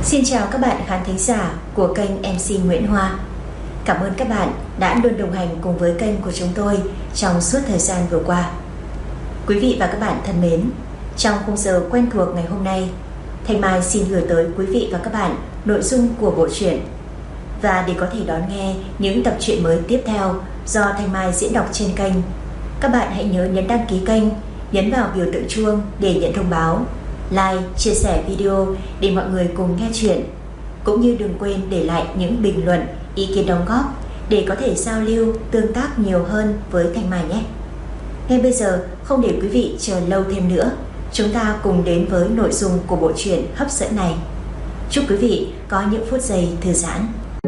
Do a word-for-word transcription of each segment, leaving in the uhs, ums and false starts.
Xin chào các bạn khán thính giả của kênh em xê Nguyễn Hoa. Cảm ơn các bạn đã luôn đồng hành cùng với kênh của chúng tôi trong suốt thời gian vừa qua. Quý vị và các bạn thân mến, trong khung giờ quen thuộc ngày hôm nay, Thanh Mai xin gửi tới quý vị và các bạn nội dung của bộ truyện. Và để có thể đón nghe những tập truyện mới tiếp theo do Thanh Mai diễn đọc trên kênh, các bạn hãy nhớ nhấn đăng ký kênh, nhấn vào biểu tượng chuông để nhận thông báo, like, chia sẻ video để mọi người cùng nghe chuyện. Cũng như đừng quên để lại những bình luận, ý kiến đóng góp để có thể giao lưu, tương tác nhiều hơn với Thanh Mai nhé. Ngay bây giờ, không để quý vị chờ lâu thêm nữa, chúng ta cùng đến với nội dung của bộ truyện hấp dẫn này. Chúc quý vị có những phút giây thư giãn.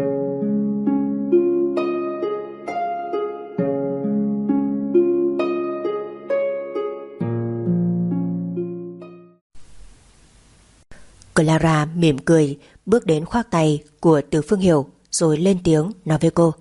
Clara mỉm cười bước đến khoác tay của Từ Phương Hiểu rồi lên tiếng nói với cô: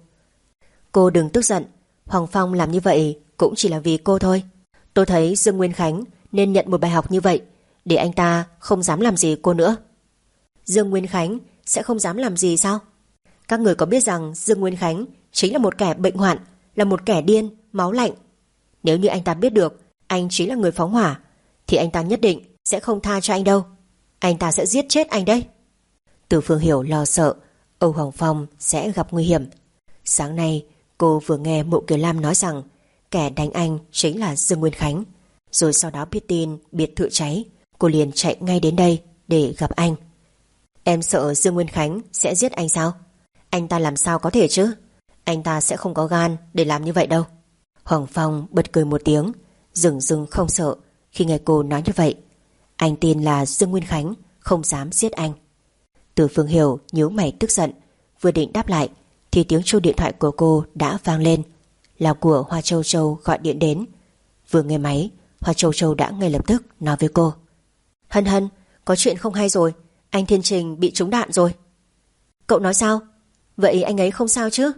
Cô đừng tức giận, Hoàng Phong làm như vậy cũng chỉ là vì cô thôi. Tôi thấy Dương Nguyên Khánh nên nhận một bài học như vậy, để anh ta không dám làm gì cô nữa. Dương Nguyên Khánh sẽ không dám làm gì sao? Các người có biết rằng Dương Nguyên Khánh chính là một kẻ bệnh hoạn, là một kẻ điên, máu lạnh. Nếu như anh ta biết được anh chính là người phóng hỏa, thì anh ta nhất định sẽ không tha cho anh đâu. Anh ta sẽ giết chết anh đấy. Từ Phương Hiểu lo sợ Âu Hoàng Phong sẽ gặp nguy hiểm. Sáng nay cô vừa nghe Mộ Kiều Lam nói rằng kẻ đánh anh chính là Dương Nguyên Khánh. Rồi sau đó biết tin biệt thự cháy, cô liền chạy ngay đến đây để gặp anh. Em sợ Dương Nguyên Khánh sẽ giết anh sao? Anh ta làm sao có thể chứ? Anh ta sẽ không có gan để làm như vậy đâu. Hoàng Phong bật cười một tiếng, dửng dưng không sợ khi nghe cô nói như vậy. Anh tin là Dương Nguyên Khánh không dám giết anh. Từ Phương Hiểu nhíu mày tức giận, vừa định đáp lại thì tiếng chuông điện thoại của cô đã vang lên. Là của Hoa Châu Châu gọi điện đến. Vừa nghe máy, Hoa Châu Châu đã ngay lập tức nói với cô: Hân Hân, có chuyện không hay rồi, anh Thiên Trình bị trúng đạn rồi. Cậu nói sao? Vậy anh ấy không sao chứ?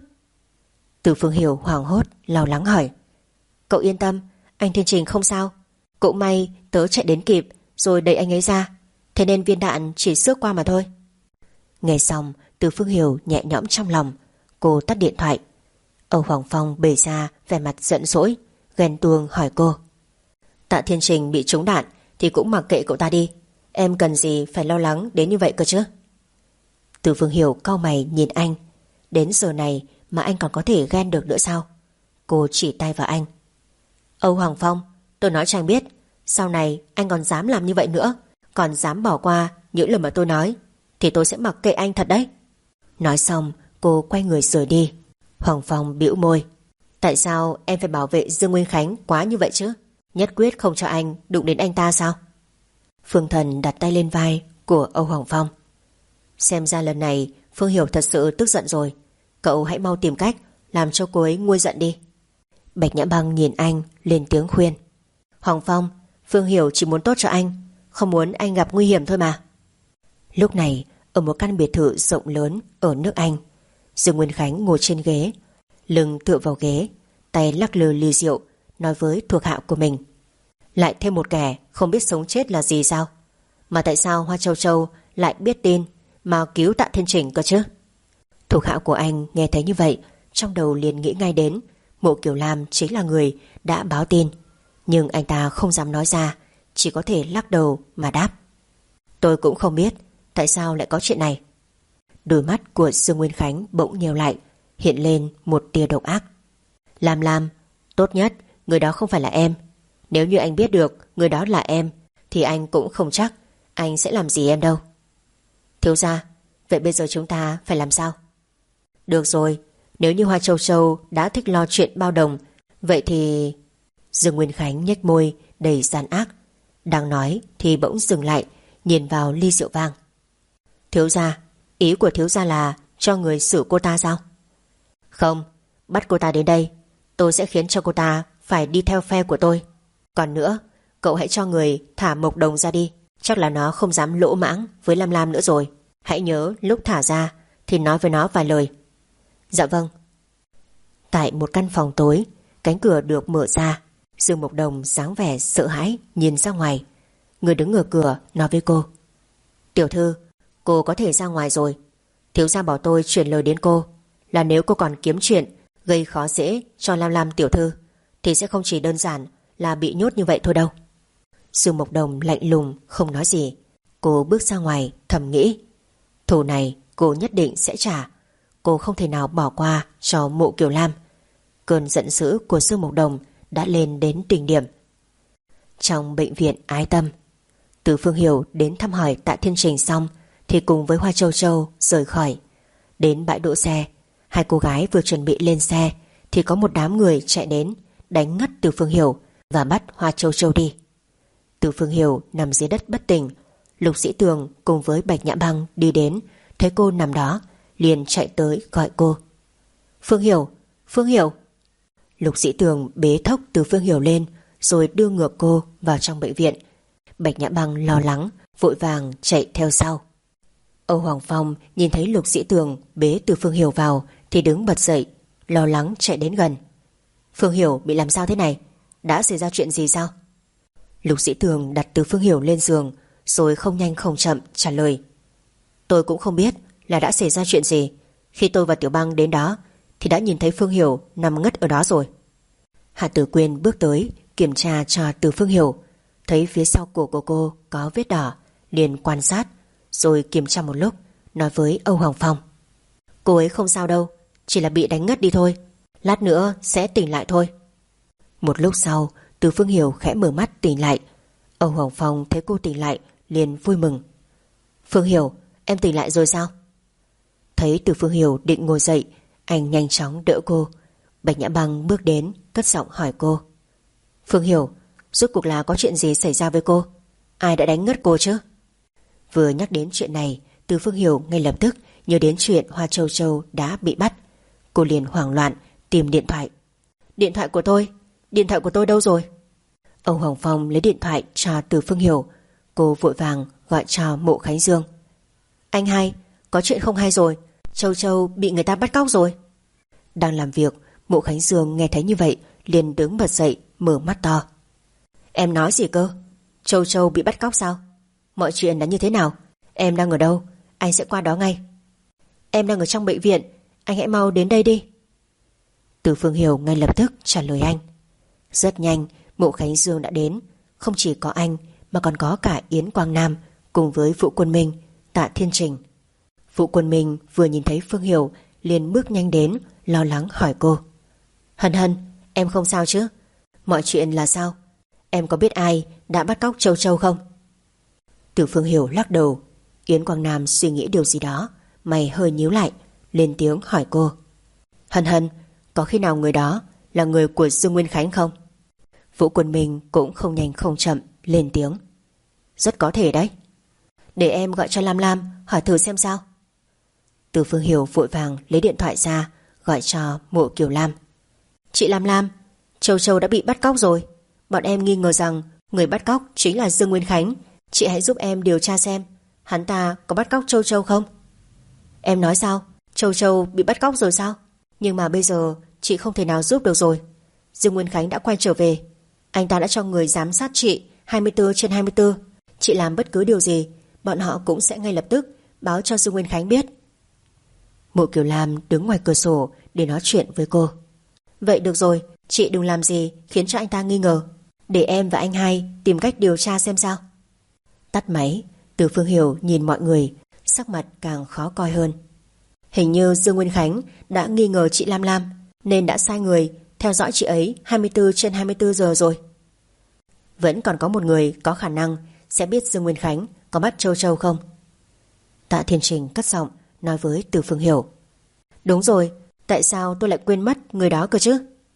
Từ Phương Hiểu hoảng hốt lo lắng hỏi. Cậu yên tâm, anh Thiên Trình không sao. Cũng may tớ chạy đến kịp rồi đẩy anh ấy ra, thế nên viên đạn chỉ xước qua mà thôi. Nghe xong, Từ Phương Hiểu nhẹ nhõm trong lòng. Cô tắt điện thoại. Âu Hoàng Phong bày ra vẻ mặt giận dỗi, ghen tuông hỏi cô: Tạ Thiên Trình bị trúng đạn thì cũng mặc kệ cậu ta đi, em cần gì phải lo lắng đến như vậy cơ chứ? Từ Phương Hiểu cau mày nhìn anh. Đến giờ này mà anh còn có thể ghen được nữa sao? Cô chỉ tay vào anh. Âu Hoàng Phong, tôi nói cho anh biết, sau này anh còn dám làm như vậy nữa, còn dám bỏ qua những lời mà tôi nói, thì tôi sẽ mặc kệ anh thật đấy. Nói xong cô quay người rời đi. Hoàng Phong bĩu môi. Tại sao em phải bảo vệ Dương Nguyên Khánh quá như vậy chứ? Nhất quyết không cho anh đụng đến anh ta sao? Phương Thần đặt tay lên vai của Âu Hoàng Phong. Xem ra lần này Phương Hiểu thật sự tức giận rồi. Cậu hãy mau tìm cách làm cho cô ấy nguôi giận đi. Bạch Nhã Băng nhìn anh lên tiếng khuyên. Hoàng Phong, Phương Hiểu chỉ muốn tốt cho anh, không muốn anh gặp nguy hiểm thôi mà. Lúc này ở một căn biệt thự rộng lớn ở nước Anh, Dương Nguyên Khánh ngồi trên ghế, lưng tựa vào ghế, tay lắc lư ly rượu, nói với thuộc hạ của mình: Lại thêm một kẻ không biết sống chết là gì sao? Mà tại sao Hoa Châu Châu lại biết tin mà cứu Tạ Thiên Trình cơ chứ? Thuộc hạ của anh nghe thấy như vậy, trong đầu liền nghĩ ngay đến Mộ Kiều Lam chính là người đã báo tin. Nhưng anh ta không dám nói ra, chỉ có thể lắc đầu mà đáp: Tôi cũng không biết tại sao lại có chuyện này. Đôi mắt của Dương Nguyên Khánh bỗng nheo lại, hiện lên một tia độc ác. Lam Lam, tốt nhất người đó không phải là em. Nếu như anh biết được người đó là em, thì anh cũng không chắc anh sẽ làm gì em đâu. Thiếu gia, vậy bây giờ chúng ta phải làm sao? Được rồi, nếu như Hoa Châu Châu đã thích lo chuyện bao đồng, vậy thì... Dương Nguyên Khánh nhếch môi đầy gian ác, đang nói thì bỗng dừng lại, nhìn vào ly rượu vang. Thiếu gia, ý của thiếu gia là cho người xử cô ta sao? Không, bắt cô ta đến đây, tôi sẽ khiến cho cô ta phải đi theo phe của tôi. Còn nữa, cậu hãy cho người thả Mộc Đồng ra đi, chắc là nó không dám lỗ mãng với Lam Lam nữa rồi. Hãy nhớ lúc thả ra thì nói với nó vài lời. Dạ vâng. Tại một căn phòng tối, cánh cửa được mở ra. Dương Mộc Đồng dáng vẻ sợ hãi nhìn ra ngoài. Người đứng ở cửa nói với cô: Tiểu thư, Cô có thể ra ngoài rồi. Thiếu gia bảo tôi chuyển lời đến cô là nếu cô còn kiếm chuyện gây khó dễ cho Lam Lam tiểu thư thì sẽ không chỉ đơn giản là bị nhốt như vậy thôi đâu. Dương Mộc Đồng lạnh lùng không nói gì. Cô bước ra ngoài thầm nghĩ, thù này cô nhất định sẽ trả. Cô không thể nào bỏ qua cho Mộ Kiều Lam. Cơn giận dữ của Dương Mộc Đồng đã lên đến đỉnh điểm. Trong bệnh viện Ái Tâm, Từ Phương Hiểu đến thăm hỏi Tạ Thiên Trình xong thì cùng với Hoa Châu Châu rời khỏi. Đến bãi đỗ xe, hai cô gái vừa chuẩn bị lên xe thì có một đám người chạy đến đánh ngất Từ Phương Hiểu và bắt Hoa Châu Châu đi. Từ Phương Hiểu nằm dưới đất bất tỉnh. Lục Sĩ Tường cùng với Bạch Nhã Băng đi đến, thấy cô nằm đó liền chạy tới gọi cô. Phương Hiểu, Phương Hiểu. Lục Sĩ Tường bế thốc Từ Phương Hiểu lên rồi đưa ngược cô vào trong bệnh viện. Bạch Nhã Băng lo lắng vội vàng chạy theo sau. Âu Hoàng Phong nhìn thấy Lục Sĩ Tường bế Từ Phương Hiểu vào thì đứng bật dậy, lo lắng chạy đến gần. Phương Hiểu bị làm sao thế này? Đã xảy ra chuyện gì sao? Lục Sĩ Tường đặt Từ Phương Hiểu lên giường rồi không nhanh không chậm trả lời. Tôi cũng không biết là đã xảy ra chuyện gì. Khi tôi và Tiểu Băng đến đó thì đã nhìn thấy Phương Hiểu nằm ngất ở đó rồi. Hạ Tử Quyên bước tới kiểm tra cho Từ Phương Hiểu, thấy phía sau cổ của cô có vết đỏ, liền quan sát rồi kiểm tra một lúc, nói với Âu Hoàng Phong. Cô ấy không sao đâu, chỉ là bị đánh ngất đi thôi, lát nữa sẽ tỉnh lại thôi. Một lúc sau, Từ Phương Hiểu khẽ mở mắt tỉnh lại. Âu Hoàng Phong thấy cô tỉnh lại liền vui mừng. Phương Hiểu, em tỉnh lại rồi sao? Thấy Từ Phương Hiểu định ngồi dậy, anh nhanh chóng đỡ cô. Bạch Nhã Băng bước đến cất giọng hỏi cô. Phương Hiểu, rốt cuộc là có chuyện gì xảy ra với cô? Ai đã đánh ngất cô chứ? Vừa nhắc đến chuyện này, Từ Phương Hiểu ngay lập tức nhớ đến chuyện Hoa Châu Châu đã bị bắt. Cô liền hoảng loạn tìm điện thoại. Điện thoại của tôi, điện thoại của tôi đâu rồi? Âu Hoàng Phong lấy điện thoại cho Từ Phương Hiểu. Cô vội vàng gọi cho Mộ Khánh Dương. Anh hai, có chuyện không hay rồi, Châu Châu bị người ta bắt cóc rồi. Đang làm việc, Mộ Khánh Dương nghe thấy như vậy liền đứng bật dậy, mở mắt to. Em nói gì cơ? Châu Châu bị bắt cóc sao? Mọi chuyện đã như thế nào? Em đang ở đâu? Anh sẽ qua đó ngay. Em đang ở trong bệnh viện, anh hãy mau đến đây đi. Từ Phương Hiểu ngay lập tức trả lời anh. Rất nhanh, Mộ Khánh Dương đã đến. Không chỉ có anh mà còn có cả Yến Quang Nam cùng với Vũ Quân Minh, Tạ Thiên Trình. Vũ Quân Minh vừa nhìn thấy Phương Hiểu liền bước nhanh đến, lo lắng hỏi cô. Hân Hân, em không sao chứ? Mọi chuyện là sao? Em có biết ai đã bắt cóc Châu Châu không? Từ Phương Hiểu lắc đầu. Yến Quang Nam suy nghĩ điều gì đó, mày hơi nhíu lại, lên tiếng hỏi cô. Hân Hân, có khi nào người đó là người của Dương Nguyên Khánh không? Vũ Quân Minh cũng không nhanh không chậm lên tiếng. Rất có thể đấy. Để em gọi cho Lam Lam hỏi thử xem sao. Từ Phương Hiểu vội vàng lấy điện thoại ra gọi cho Mộ Kiều Lam. Chị Lam Lam, Châu Châu đã bị bắt cóc rồi. Bọn em nghi ngờ rằng người bắt cóc chính là Dương Nguyên Khánh. Chị hãy giúp em điều tra xem hắn ta có bắt cóc Châu Châu không. Em nói sao? Châu Châu bị bắt cóc rồi sao? Nhưng mà bây giờ chị không thể nào giúp được rồi. Dương Nguyên Khánh đã quay trở về. Anh ta đã cho người giám sát chị hai mươi bốn trên hai mươi bốn. Chị làm bất cứ điều gì, bọn họ cũng sẽ ngay lập tức báo cho Dương Nguyên Khánh biết. Mộ Kiều Lam đứng ngoài cửa sổ để nói chuyện với cô. Vậy được rồi, chị đừng làm gì khiến cho anh ta nghi ngờ. Để em và anh hai tìm cách điều tra xem sao. Tắt máy, Từ Phương Hiểu nhìn mọi người, sắc mặt càng khó coi hơn. Hình như Dương Nguyên Khánh đã nghi ngờ chị Lam Lam, nên đã sai người theo dõi chị ấy hai mươi bốn trên hai mươi bốn giờ rồi. Vẫn còn có một người có khả năng sẽ biết Dương Nguyên Khánh có bắt Châu Châu không? Tạ Thiên Trình cất giọng nói với Từ Phương Hiểu. Đúng rồi, tại sao tôi lại quên mất người đó cơ chứ?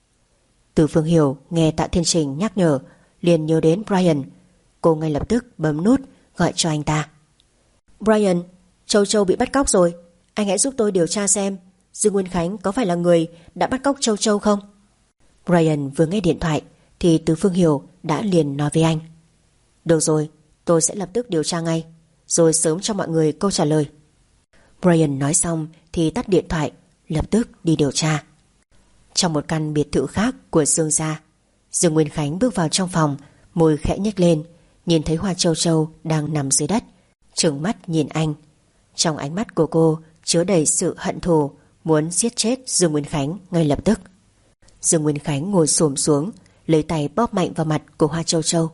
Từ Phương Hiểu nghe Tạ Thiên Trình nhắc nhở liền nhớ đến Brian. Cô ngay lập tức bấm nút gọi cho anh ta. Brian, Châu Châu bị bắt cóc rồi. Anh hãy giúp tôi điều tra xem Dương Nguyên Khánh có phải là người đã bắt cóc Châu Châu không? Brian vừa nghe điện thoại thì Từ Phương Hiểu đã liền nói với anh. Được rồi, tôi sẽ lập tức điều tra ngay, rồi sớm cho mọi người câu trả lời. Brian nói xong thì tắt điện thoại, lập tức đi điều tra. Trong một căn biệt thự khác của Dương gia, Dương Nguyên Khánh bước vào trong phòng, môi khẽ nhếch lên, nhìn thấy Hoa Châu Châu đang nằm dưới đất, trừng mắt nhìn anh. Trong ánh mắt của cô chứa đầy sự hận thù, muốn giết chết Dương Nguyên Khánh ngay lập tức. Dương Nguyên Khánh ngồi xổm xuống, lấy tay bóp mạnh vào mặt của Hoa Châu Châu.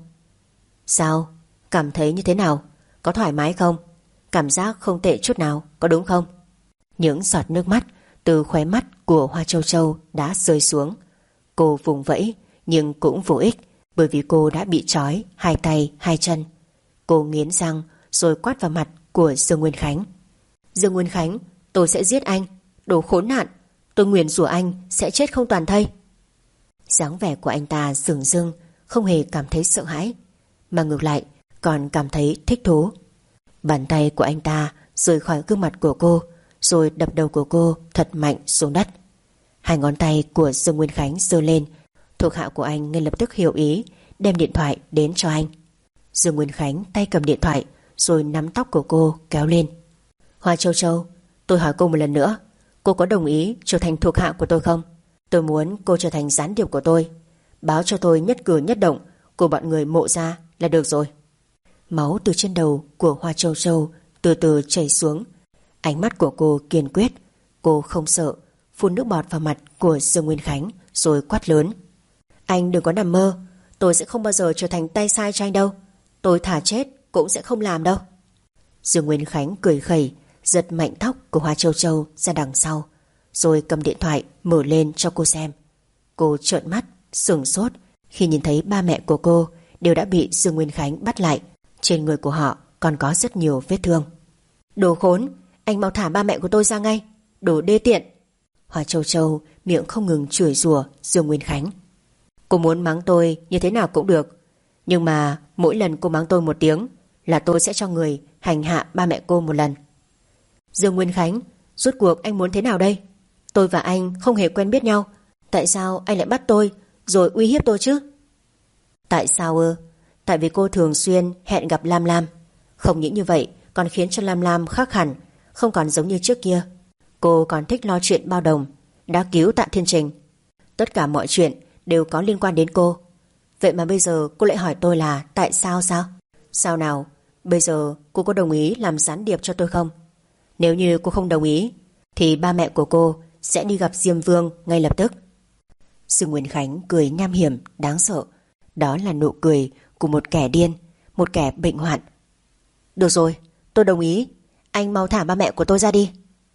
Sao? Cảm thấy như thế nào? Có thoải mái không? Cảm giác không tệ chút nào, có đúng không? Những giọt nước mắt từ khóe mắt của Hoa Châu Châu đã rơi xuống. Cô vùng vẫy nhưng cũng vô ích, bởi vì cô đã bị trói hai tay hai chân. Cô nghiến răng rồi quát vào mặt của Dương Nguyên Khánh. Dương Nguyên Khánh, tôi sẽ giết anh, đồ khốn nạn. Tôi nguyền rủa anh sẽ chết không toàn thây. Dáng vẻ của anh ta dửng dưng, không hề cảm thấy sợ hãi, mà ngược lại còn cảm thấy thích thú. Bàn tay của anh ta rời khỏi gương mặt của cô, rồi đập đầu của cô thật mạnh xuống đất. Hai ngón tay của Dương Nguyên Khánh giơ lên. Thuộc hạ của anh ngay lập tức hiểu ý, đem điện thoại đến cho anh. Dương Nguyên Khánh tay cầm điện thoại, rồi nắm tóc của cô kéo lên. Hoa Châu Châu, tôi hỏi cô một lần nữa, cô có đồng ý trở thành thuộc hạ của tôi không? Tôi muốn cô trở thành gián điệp của tôi, báo cho tôi nhất cử nhất động của bọn người Mộ gia là được rồi. Máu từ trên đầu của Hoa Châu Châu từ từ chảy xuống. Ánh mắt của cô kiên quyết. Cô không sợ, phun nước bọt vào mặt của Dương Nguyên Khánh rồi quát lớn. Anh đừng có nằm mơ, tôi sẽ không bao giờ trở thành tay sai cho anh đâu. Tôi thà chết cũng sẽ không làm đâu. Dương Nguyên Khánh cười khẩy, giật mạnh tóc của Hoa Châu Châu ra đằng sau, rồi cầm điện thoại mở lên cho cô xem. Cô trợn mắt, sửng sốt khi nhìn thấy ba mẹ của cô đều đã bị Dương Nguyên Khánh bắt lại. Trên người của họ còn có rất nhiều vết thương. Đồ khốn, anh mau thả ba mẹ của tôi ra ngay, đồ đê tiện. Hoa Châu Châu miệng không ngừng chửi rủa Dương Nguyên Khánh. Cô muốn mắng tôi như thế nào cũng được, nhưng mà mỗi lần cô mắng tôi một tiếng là tôi sẽ cho người hành hạ ba mẹ cô một lần. Dương Nguyên Khánh, rốt cuộc anh muốn thế nào đây? Tôi và anh không hề quen biết nhau, tại sao anh lại bắt tôi rồi uy hiếp tôi chứ? Tại sao ư? Tại vì cô thường xuyên hẹn gặp Lam Lam. Không những như vậy còn khiến cho Lam Lam khác hẳn, không còn giống như trước kia. Cô còn thích lo chuyện bao đồng, đã cứu Tạ Thiên Trình. Tất cả mọi chuyện đều có liên quan đến cô. Vậy mà bây giờ cô lại hỏi tôi là tại sao sao? Sao nào? Bây giờ cô có đồng ý làm gián điệp cho tôi không? Nếu như cô không đồng ý thì ba mẹ của cô sẽ đi gặp Diêm Vương ngay lập tức. Dương Nguyên Khánh cười nham hiểm đáng sợ. Đó là nụ cười của một kẻ điên, một kẻ bệnh hoạn. Được rồi, tôi đồng ý. Anh mau thả ba mẹ của tôi ra đi.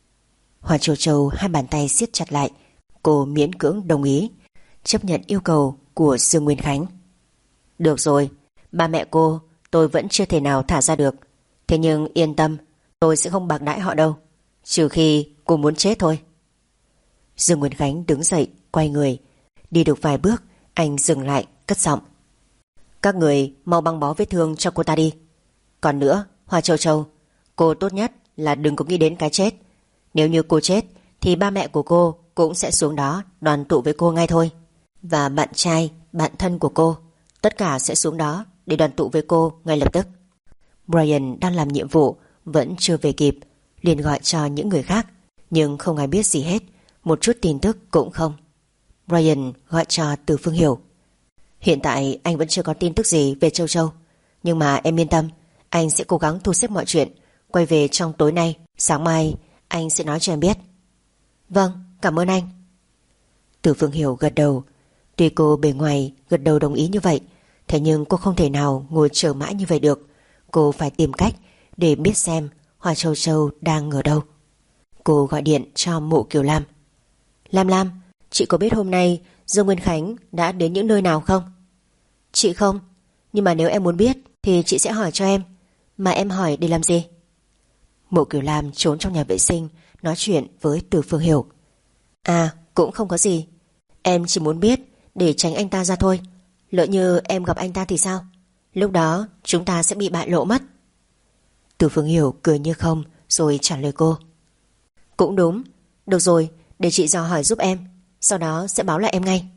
Hoa Châu Châu hai bàn tay siết chặt lại. Cô miễn cưỡng đồng ý, chấp nhận yêu cầu của Dương Nguyên Khánh. Được rồi, ba mẹ cô tôi vẫn chưa thể nào thả ra được. Thế nhưng yên tâm, tôi sẽ không bạc đãi họ đâu, trừ khi cô muốn chết thôi. Dương Nguyên Khánh đứng dậy, quay người. Đi được vài bước, anh dừng lại, cất giọng. Các người mau băng bó vết thương cho cô ta đi. Còn nữa, Hoa Châu Châu, cô tốt nhất là đừng có nghĩ đến cái chết. Nếu như cô chết thì ba mẹ của cô cũng sẽ xuống đó đoàn tụ với cô ngay thôi. Và bạn trai, bạn thân của cô, tất cả sẽ xuống đó để đoàn tụ với cô ngay lập tức. Brian đang làm nhiệm vụ, vẫn chưa về kịp, liền gọi cho những người khác, nhưng không ai biết gì hết, một chút tin tức cũng không. Brian gọi cho Từ Phương Hiểu. Hiện tại anh vẫn chưa có tin tức gì về Châu Châu, nhưng mà em yên tâm, anh sẽ cố gắng thu xếp mọi chuyện, quay về trong tối nay. Sáng mai anh sẽ nói cho em biết. Vâng, cảm ơn anh. Từ Phương Hiểu gật đầu. Tuy cô bề ngoài gật đầu đồng ý như vậy, thế nhưng cô không thể nào ngồi chờ mãi như vậy được. Cô phải tìm cách để biết xem Hoa Châu Châu đang ở đâu. Cô gọi điện cho Mộ Kiều Lam. Lam Lam, chị có biết hôm nay Dương Nguyên Khánh đã đến những nơi nào không? Chị không, nhưng mà nếu em muốn biết thì chị sẽ hỏi cho em. Mà em hỏi để làm gì? Mộ Kiều Lam trốn trong nhà vệ sinh nói chuyện với Từ Phương Hiểu. À, cũng không có gì. Em chỉ muốn biết để tránh anh ta ra thôi. Lỡ như em gặp anh ta thì sao? Lúc đó chúng ta sẽ bị bại lộ mất. Từ Phương Hiểu cười như không rồi trả lời cô. Cũng đúng. Được rồi, để chị dò hỏi giúp em, sau đó sẽ báo lại em ngay.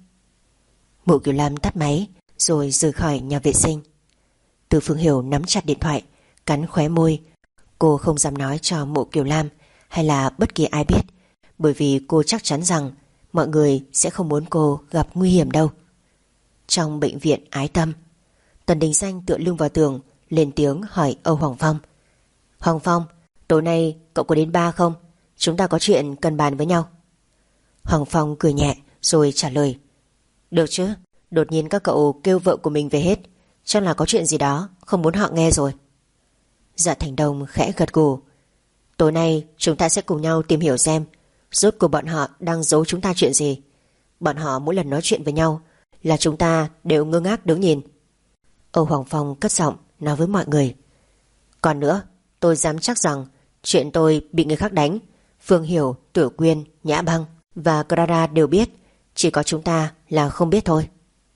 Mộ Kiều Lam tắt máy rồi rời khỏi nhà vệ sinh. Từ Phương Hiểu nắm chặt điện thoại, cắn khóe môi. Cô không dám nói cho Mộ Kiều Lam hay là bất kỳ ai biết, bởi vì cô chắc chắn rằng mọi người sẽ không muốn cô gặp nguy hiểm đâu. Trong bệnh viện Ái Tâm, Tần Đình Xanh tựa lưng vào tường, lên tiếng hỏi Âu Hoàng Phong. Hoàng Phong, Tối nay cậu có đến bar không? Chúng ta có chuyện cần bàn với nhau. Hoàng Phong cười nhẹ rồi trả lời. Được chứ, đột nhiên các cậu kêu vợ của mình về hết, chắc là có chuyện gì đó không muốn họ nghe rồi. Dạ Thành Đông khẽ gật gù. Tối nay chúng ta sẽ cùng nhau tìm hiểu xem rốt cuộc bọn họ đang giấu chúng ta chuyện gì. Bọn họ mỗi lần nói chuyện với nhau là chúng ta đều ngơ ngác đứng nhìn. Âu Hoàng Phong cất giọng nói với mọi người. Còn nữa, tôi dám chắc rằng chuyện tôi bị người khác đánh, Phương Hiểu, Tiểu Quyên, Nhã Băng và Clara đều biết, chỉ có chúng ta là không biết thôi.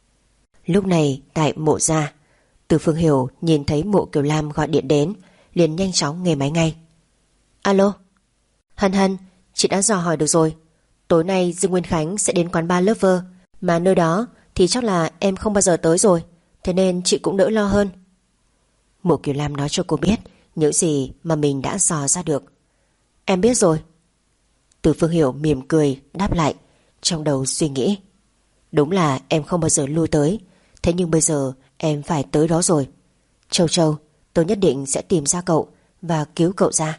Lúc này tại mộ gia, Từ Phương Hiểu nhìn thấy Mộ Kiều Lam gọi điện đến, liền nhanh chóng nghe máy ngay. Alo, Hân Hân, chị đã dò hỏi được rồi. Tối nay Dương Nguyên Khánh sẽ đến quán bar Lover, mà nơi đó thì chắc là em không bao giờ tới rồi, thế nên chị cũng đỡ lo hơn. Mộ Kiều Lam nói cho cô biết những gì mà mình đã dò ra được. Em biết rồi. Từ Phương Hiểu mỉm cười đáp lại, trong đầu suy nghĩ. Đúng là em không bao giờ lui tới, thế nhưng bây giờ em phải tới đó rồi. Châu Châu, tôi nhất định sẽ tìm ra cậu và cứu cậu ra.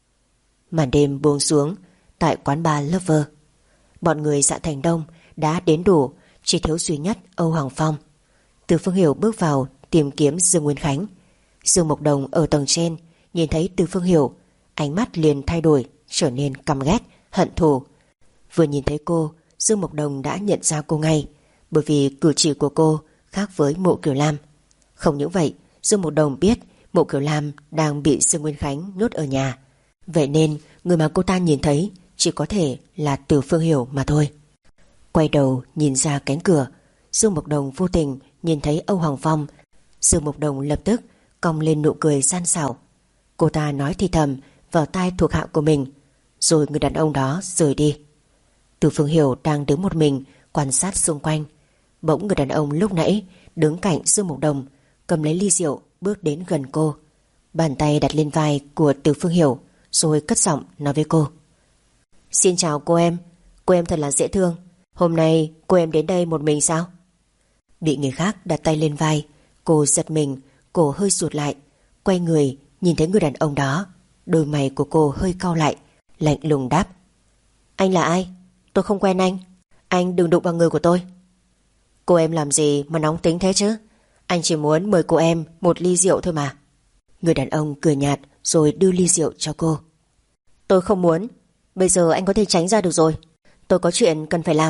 Màn đêm buông xuống tại quán bar Lover. Bọn người Dạ Thành Đông đã đến đủ, chỉ thiếu duy nhất Âu Hoàng Phong. Từ Phương Hiểu bước vào tìm kiếm Dương Nguyên Khánh. Dương Mộc Đồng ở tầng trên nhìn thấy Từ Phương Hiểu, ánh mắt liền thay đổi, trở nên căm ghét, hận thù. Vừa nhìn thấy cô, Dương Mộc Đồng đã nhận ra cô ngay, bởi vì cử chỉ của cô khác với Mộ Kiều Lam. Không những vậy, Dương Mộc Đồng biết Mộ Kiều Lam đang bị Dương Nguyên Khánh nhốt ở nhà, vậy nên người mà cô ta nhìn thấy chỉ có thể là Từ Phương Hiểu mà thôi. Quay đầu nhìn ra cánh cửa, Dương Mộc Đồng vô tình nhìn thấy Âu Hoàng Phong. Dương Mộc Đồng lập tức cong lên nụ cười gian xảo. Cô ta nói thì thầm vào tai thuộc hạ của mình, rồi người đàn ông đó rời đi. Từ Phương Hiểu đang đứng một mình quan sát xung quanh. Bỗng người đàn ông lúc nãy đứng cạnh Dương Mộc Đồng cầm lấy ly rượu bước đến gần cô, bàn tay đặt lên vai của Từ Phương Hiểu, rồi cất giọng nói với cô. Xin chào cô em, cô em thật là dễ thương. Hôm nay cô em đến đây một mình sao? Bị người khác đặt tay lên vai, cô giật mình, cổ hơi sụt lại, quay người nhìn thấy người đàn ông đó. Đôi mày của cô hơi cau lại, lạnh lùng đáp. Anh là ai? Tôi không quen anh. Anh đừng đụng vào người của tôi. Cô em làm gì mà nóng tính thế chứ? Anh chỉ muốn mời cô em một ly rượu thôi mà. Người đàn ông cười nhạt rồi đưa ly rượu cho cô. Tôi không muốn. Bây giờ anh có thể tránh ra được rồi. Tôi có chuyện cần phải làm.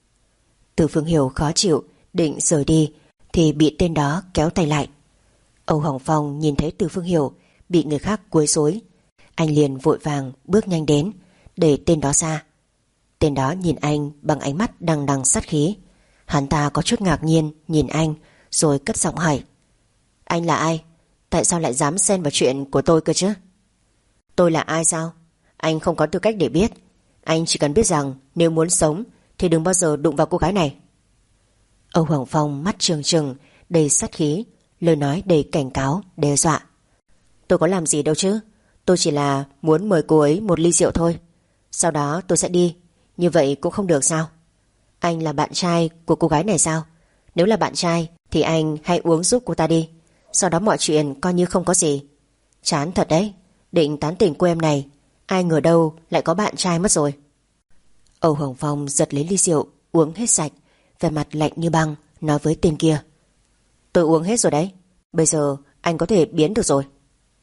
Từ Phương Hiểu khó chịu định rời đi thì bị tên đó kéo tay lại. Âu Hoàng Phong nhìn thấy Từ Phương Hiểu bị người khác quấy rối, anh liền vội vàng bước nhanh đến để tên đó ra. Tên đó nhìn anh bằng ánh mắt đằng đằng sát khí. Hắn ta có chút ngạc nhiên nhìn anh, rồi cất giọng hỏi. Anh là ai? Tại sao lại dám xen vào chuyện của tôi cơ chứ? Tôi là ai sao? Anh không có tư cách để biết. Anh chỉ cần biết rằng nếu muốn sống thì đừng bao giờ đụng vào cô gái này. Âu Hoàng Phong mắt trừng trừng, đầy sát khí, lời nói đầy cảnh cáo, đe dọa. Tôi có làm gì đâu chứ. Tôi chỉ là muốn mời cô ấy một ly rượu thôi. Sau đó tôi sẽ đi. Như vậy cũng không được sao? Anh là bạn trai của cô gái này sao? Nếu là bạn trai thì anh hãy uống giúp cô ta đi. Sau đó mọi chuyện coi như không có gì. Chán thật đấy. Định tán tỉnh cô em này, ai ngờ đâu lại có bạn trai mất rồi. Âu Hoàng Phong giật lấy ly rượu, uống hết sạch, vẻ mặt lạnh như băng, nói với tên kia. Tôi uống hết rồi đấy. Bây giờ anh có thể biến được rồi.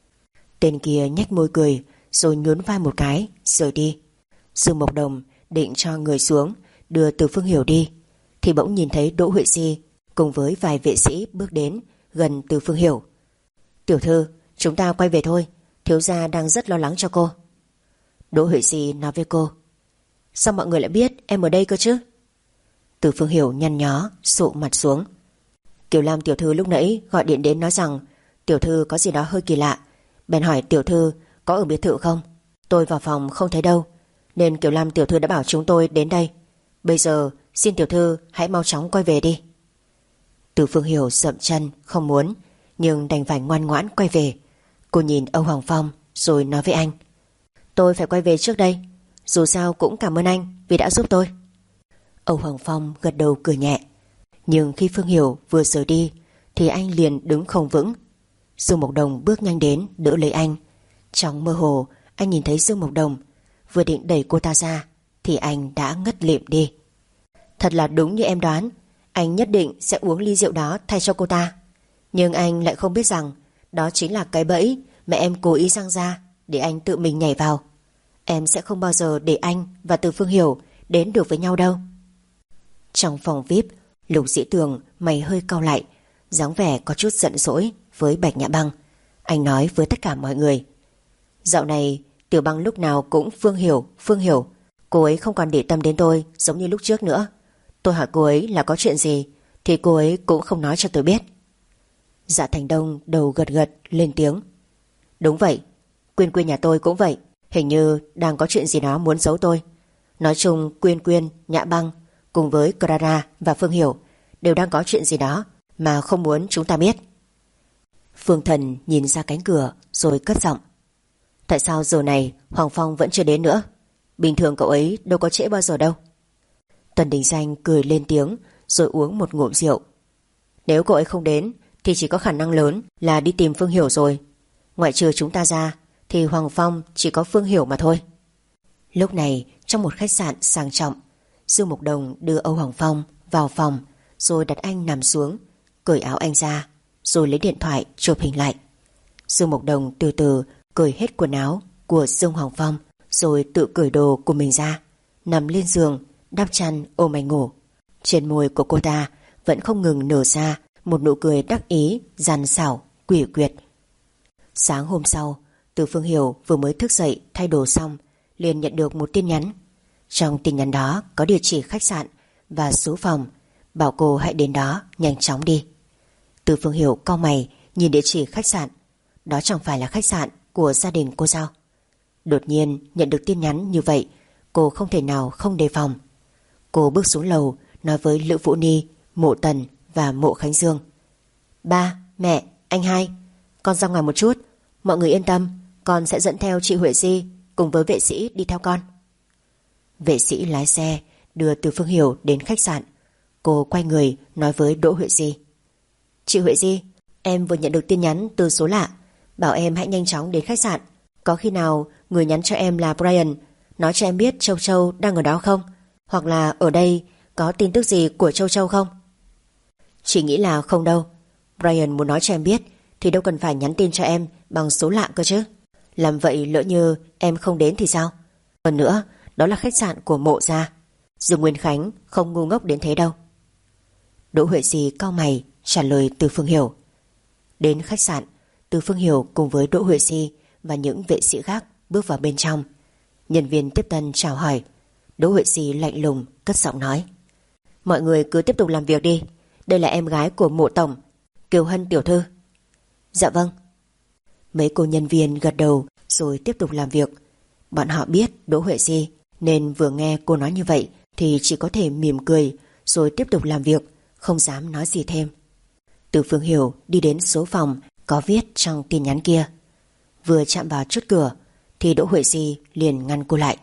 Tên kia nhếch môi cười, rồi nhún vai một cái, rời đi. Dương Mộc Đồng định cho người xuống đưa Từ Phương Hiểu đi, thì bỗng nhìn thấy Đỗ Huệ Si cùng với vài vệ sĩ bước đến gần Từ Phương Hiểu. Tiểu thư, chúng ta quay về thôi. Thiếu gia đang rất lo lắng cho cô. Đỗ Huệ Si nói với cô. Sao mọi người lại biết em ở đây cơ chứ? Từ Phương Hiểu nhăn nhó, sụ mặt xuống. Kiều Lam tiểu thư lúc nãy gọi điện đến nói rằng tiểu thư có gì đó hơi kỳ lạ, bèn hỏi tiểu thư có ở biệt thự không. Tôi vào phòng không thấy đâu, nên Kiều Lam tiểu thư đã bảo chúng tôi đến đây. Bây giờ xin tiểu thư hãy mau chóng quay về đi. Từ Phương Hiểu dậm chân không muốn, nhưng đành phải ngoan ngoãn quay về. Cô nhìn Âu Hoàng Phong rồi nói với anh. Tôi phải quay về trước đây. Dù sao cũng cảm ơn anh vì đã giúp tôi. Âu Hoàng Phong gật đầu cười nhẹ. Nhưng khi Phương Hiểu vừa rời đi thì anh liền đứng không vững. Dương Mộc Đồng bước nhanh đến đỡ lấy anh. Trong mơ hồ anh nhìn thấy Dương Mộc Đồng. Vừa định đẩy cô ta ra thì anh đã ngất lịm đi. Thật là đúng như em đoán, anh nhất định sẽ uống ly rượu đó thay cho cô ta. Nhưng anh lại không biết rằng đó chính là cái bẫy mà em cố ý răng ra để anh tự mình nhảy vào. Em sẽ không bao giờ để anh và Từ Phương Hiểu đến được với nhau đâu. Trong phòng vi ai pi, Lục Dĩ Tường mày hơi cau lại, dáng vẻ có chút giận dỗi với Bạch Nhã Băng. Anh nói với tất cả mọi người: dạo này Tiểu Băng lúc nào cũng Phương Hiểu, Phương Hiểu. Cô ấy không còn để tâm đến tôi giống như lúc trước nữa. Tôi hỏi cô ấy là có chuyện gì thì cô ấy cũng không nói cho tôi biết. Dạ Thành Đông đầu gật gật lên tiếng: đúng vậy, Quyên Quyên nhà tôi cũng vậy. Hình như đang có chuyện gì đó muốn giấu tôi. Nói chung Quyên Quyên, Nhã Băng cùng với Clara và Phương Hiểu đều đang có chuyện gì đó mà không muốn chúng ta biết. Phương Thần nhìn ra cánh cửa rồi cất giọng: tại sao giờ này Hoàng Phong vẫn chưa đến nữa? Bình thường cậu ấy đâu có trễ bao giờ đâu. Tần Đình Danh cười lên tiếng rồi uống một ngụm rượu. Nếu cậu ấy không đến thì chỉ có khả năng lớn là đi tìm Phương Hiểu rồi. Ngoại trừ chúng ta ra thì Hoàng Phong chỉ có Phương Hiểu mà thôi. Lúc này trong một khách sạn sang trọng, Dương Mộc Đồng đưa Âu Hoàng Phong vào phòng rồi đặt anh nằm xuống, cởi áo anh ra rồi lấy điện thoại chụp hình lại. Dương Mộc Đồng từ từ cởi hết quần áo của Dương Hoàng Phong rồi tự cởi đồ của mình ra, nằm lên giường đắp chăn ôm anh ngủ. Trên môi của cô ta vẫn không ngừng nở ra một nụ cười đắc ý, gian xảo, quỷ quyệt. Sáng hôm sau, Từ Phương Hiểu vừa mới thức dậy thay đồ xong liền nhận được một tin nhắn. Trong tin nhắn đó có địa chỉ khách sạn và số phòng, bảo cô hãy đến đó nhanh chóng đi. Từ Phương Hiểu cau mày nhìn địa chỉ khách sạn. Đó chẳng phải là khách sạn của gia đình cô sao? Đột nhiên nhận được tin nhắn như vậy, cô không thể nào không đề phòng. Cô bước xuống lầu nói với Lữ Vũ Ni, Mộ Tần và Mộ Khánh Dương: ba, mẹ, anh hai, con ra ngoài một chút. Mọi người yên tâm, con sẽ dẫn theo chị Huệ Di cùng với vệ sĩ đi theo con. Vệ sĩ lái xe đưa Từ Phương Hiểu đến khách sạn. Cô quay người nói với Đỗ Huệ Di: chị Huệ Di, em vừa nhận được tin nhắn từ số lạ, bảo em hãy nhanh chóng đến khách sạn. Có khi nào người nhắn cho em là Brian, nói cho em biết Châu Châu đang ở đó không? Hoặc là ở đây có tin tức gì của Châu Châu không? Chị nghĩ là không đâu. Brian muốn nói cho em biết thì đâu cần phải nhắn tin cho em bằng số lạ cơ chứ. Làm vậy lỡ như em không đến thì sao? Hơn nữa, đó là khách sạn của Mộ gia. Dương Nguyên Khánh không ngu ngốc đến thế đâu. Đỗ Huệ Di cau mày trả lời Từ Phương Hiểu. Đến khách sạn, Từ Phương Hiểu cùng với Đỗ Huệ Di và những vệ sĩ khác bước vào bên trong. Nhân viên tiếp tân chào hỏi. Đỗ Huệ Di lạnh lùng cất giọng nói: mọi người cứ tiếp tục làm việc đi. Đây là em gái của Mộ tổng, Kiều Hân tiểu thư. Dạ vâng. Mấy cô nhân viên gật đầu rồi tiếp tục làm việc. Bọn họ biết Đỗ Huệ Di nên vừa nghe cô nói như vậy thì chỉ có thể mỉm cười rồi tiếp tục làm việc, không dám nói gì thêm. Từ Phương Hiểu đi đến số phòng có viết trong tin nhắn kia. Vừa chạm vào chốt cửa thì Đỗ Huệ Di liền ngăn cô lại.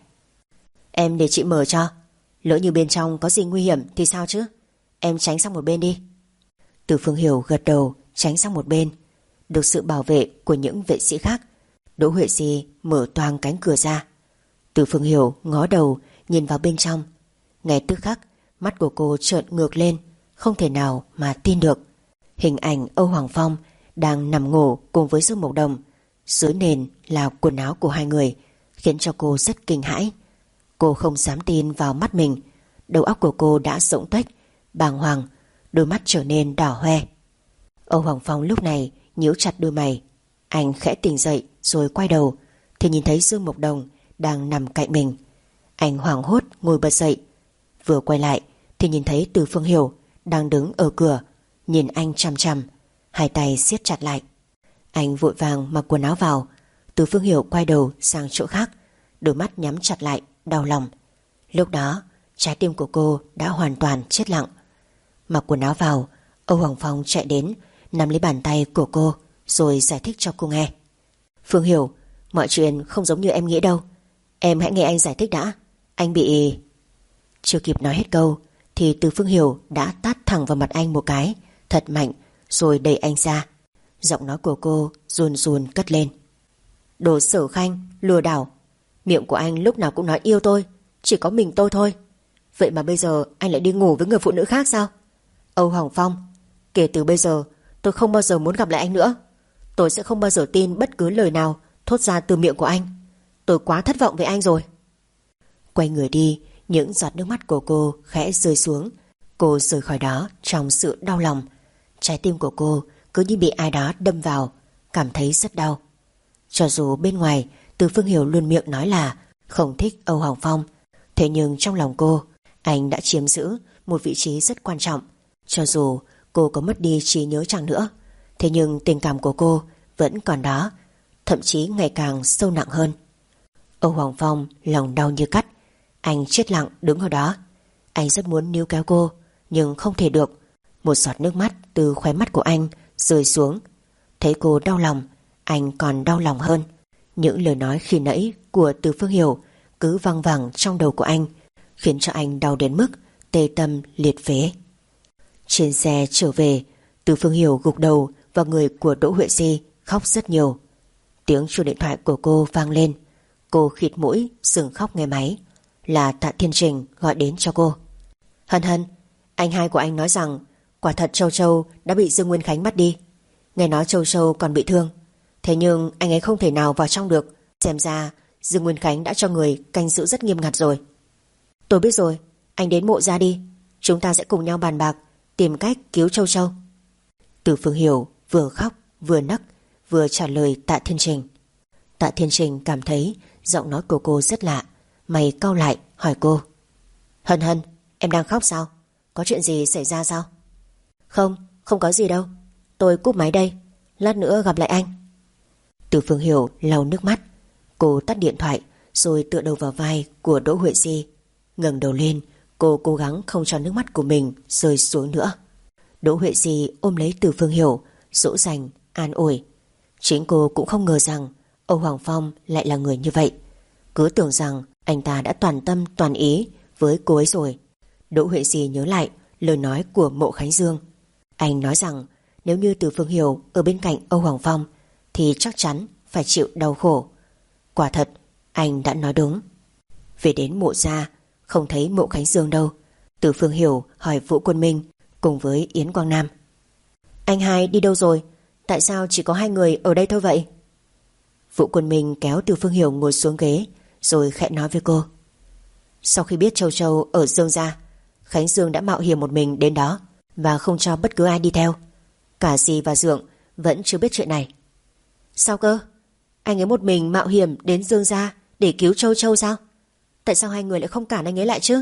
Em để chị mở cho. Lỡ như bên trong có gì nguy hiểm thì sao chứ? Em tránh sang một bên đi. Từ Phương Hiểu gật đầu tránh sang một bên. Được sự bảo vệ của những vệ sĩ khác, Đỗ Huệ Di mở toang cánh cửa ra. Từ Phương Hiểu ngó đầu nhìn vào bên trong. Ngay tức khắc mắt của cô trợn ngược lên, không thể nào mà tin được. Hình ảnh Âu Hoàng Phong đang nằm ngủ cùng với Dương Mộc Đồng. Dưới nền là quần áo của hai người, khiến cho cô rất kinh hãi. Cô không dám tin vào mắt mình. Đầu óc của cô đã rỗng tuếch, bàng hoàng, đôi mắt trở nên đỏ hoe. Âu Hoàng Phong lúc này nhíu chặt đôi mày. Anh khẽ tỉnh dậy rồi quay đầu thì nhìn thấy Dương Mộc Đồng đang nằm cạnh mình. Anh hoảng hốt ngồi bật dậy. Vừa quay lại thì nhìn thấy Từ Phương Hiểu đang đứng ở cửa, nhìn anh chằm chằm, hai tay siết chặt lại. Anh vội vàng mặc quần áo vào. Từ Phương Hiểu quay đầu sang chỗ khác, đôi mắt nhắm chặt lại, đau lòng. Lúc đó trái tim của cô đã hoàn toàn chết lặng. Mặc quần áo vào, Âu Hoàng Phong chạy đến nắm lấy bàn tay của cô rồi giải thích cho cô nghe. Phương Hiểu, mọi chuyện không giống như em nghĩ đâu. Em hãy nghe anh giải thích đã. Anh bị... Chưa kịp nói hết câu thì Từ Phương Hiểu đã tát thẳng vào mặt anh một cái thật mạnh rồi đẩy anh ra. Giọng nói của cô run run cất lên. Đồ Sở Khanh, lừa đảo. Miệng của anh lúc nào cũng nói yêu tôi, chỉ có mình tôi thôi. Vậy mà bây giờ anh lại đi ngủ với người phụ nữ khác sao? Âu Hoàng Phong, kể từ bây giờ tôi không bao giờ muốn gặp lại anh nữa. Tôi sẽ không bao giờ tin bất cứ lời nào thốt ra từ miệng của anh. Tôi quá thất vọng với anh rồi. Quay người đi, những giọt nước mắt của cô khẽ rơi xuống. Cô rời khỏi đó trong sự đau lòng. Trái tim của cô cứ như bị ai đó đâm vào, cảm thấy rất đau. Cho dù bên ngoài Từ Phương Hiểu luôn miệng nói là không thích Âu Hoàng Phong, thế nhưng trong lòng cô, anh đã chiếm giữ một vị trí rất quan trọng. Cho dù cô có mất đi trí nhớ chăng nữa, thế nhưng tình cảm của cô vẫn còn đó, thậm chí ngày càng sâu nặng hơn. Âu Hoàng Phong lòng đau như cắt. Anh chết lặng đứng ở đó. Anh rất muốn níu kéo cô, nhưng không thể được. Một giọt nước mắt từ khóe mắt của anh rơi xuống. Thấy cô đau lòng, anh còn đau lòng hơn. Những lời nói khi nãy của Từ Phương Hiểu cứ văng vẳng trong đầu của anh, khiến cho anh đau đến mức tê tâm liệt phế. Trên xe trở về, Từ Phương Hiểu gục đầu vào người của Đỗ Huệ Si, khóc rất nhiều. Tiếng chuông điện thoại của cô vang lên. Cô khịt mũi dừng khóc nghe máy. Là Tạ Thiên Trình gọi đến cho cô. Hân Hân, anh hai của anh nói rằng quả thật Châu Châu đã bị Dương Nguyên Khánh bắt đi. Nghe nói Châu Châu còn bị thương, thế nhưng anh ấy không thể nào vào trong được. Xem ra Dương Nguyên Khánh đã cho người canh giữ rất nghiêm ngặt rồi. Tôi biết rồi, anh đến mộ ra đi. Chúng ta sẽ cùng nhau bàn bạc tìm cách cứu Châu Châu. Từ Phương Hiểu vừa khóc vừa nấc, vừa trả lời Tạ Thiên Trình. Tạ Thiên Trình cảm thấy giọng nói của cô rất lạ, mày cau lại hỏi cô. Hân Hân, em đang khóc sao? Có chuyện gì xảy ra sao? Không, không có gì đâu. Tôi cúp máy đây, lát nữa gặp lại anh. Từ Phương Hiểu lau nước mắt. Cô tắt điện thoại rồi tựa đầu vào vai của Đỗ Huệ Si. Ngẩng đầu lên, cô cố gắng không cho nước mắt của mình rơi xuống nữa. Đỗ Huệ Si ôm lấy Từ Phương Hiểu, dỗ dành, an ủi. Chính cô cũng không ngờ rằng Âu Hoàng Phong lại là người như vậy. Cứ tưởng rằng anh ta đã toàn tâm toàn ý với cô ấy rồi. Đỗ Huệ Si nhớ lại lời nói của Mộ Khánh Dương. Anh nói rằng nếu như Từ Phương Hiểu ở bên cạnh Âu Hoàng Phong thì chắc chắn phải chịu đau khổ. Quả thật, anh đã nói đúng. Về đến mộ gia, không thấy Mộ Khánh Dương đâu. Từ Phương Hiểu hỏi Vũ Quân Minh cùng với Yến Quang Nam. Anh hai đi đâu rồi? Tại sao chỉ có hai người ở đây thôi vậy? Vũ Quân Minh kéo Từ Phương Hiểu ngồi xuống ghế rồi khẽ nói với cô. Sau khi biết Châu Châu ở Dương gia, Khánh Dương đã mạo hiểm một mình đến đó và không cho bất cứ ai đi theo. Cả dì và Dượng vẫn chưa biết chuyện này. Sao cơ? Anh ấy một mình mạo hiểm đến Dương gia để cứu Châu Châu sao? Tại sao hai người lại không cản anh ấy lại chứ?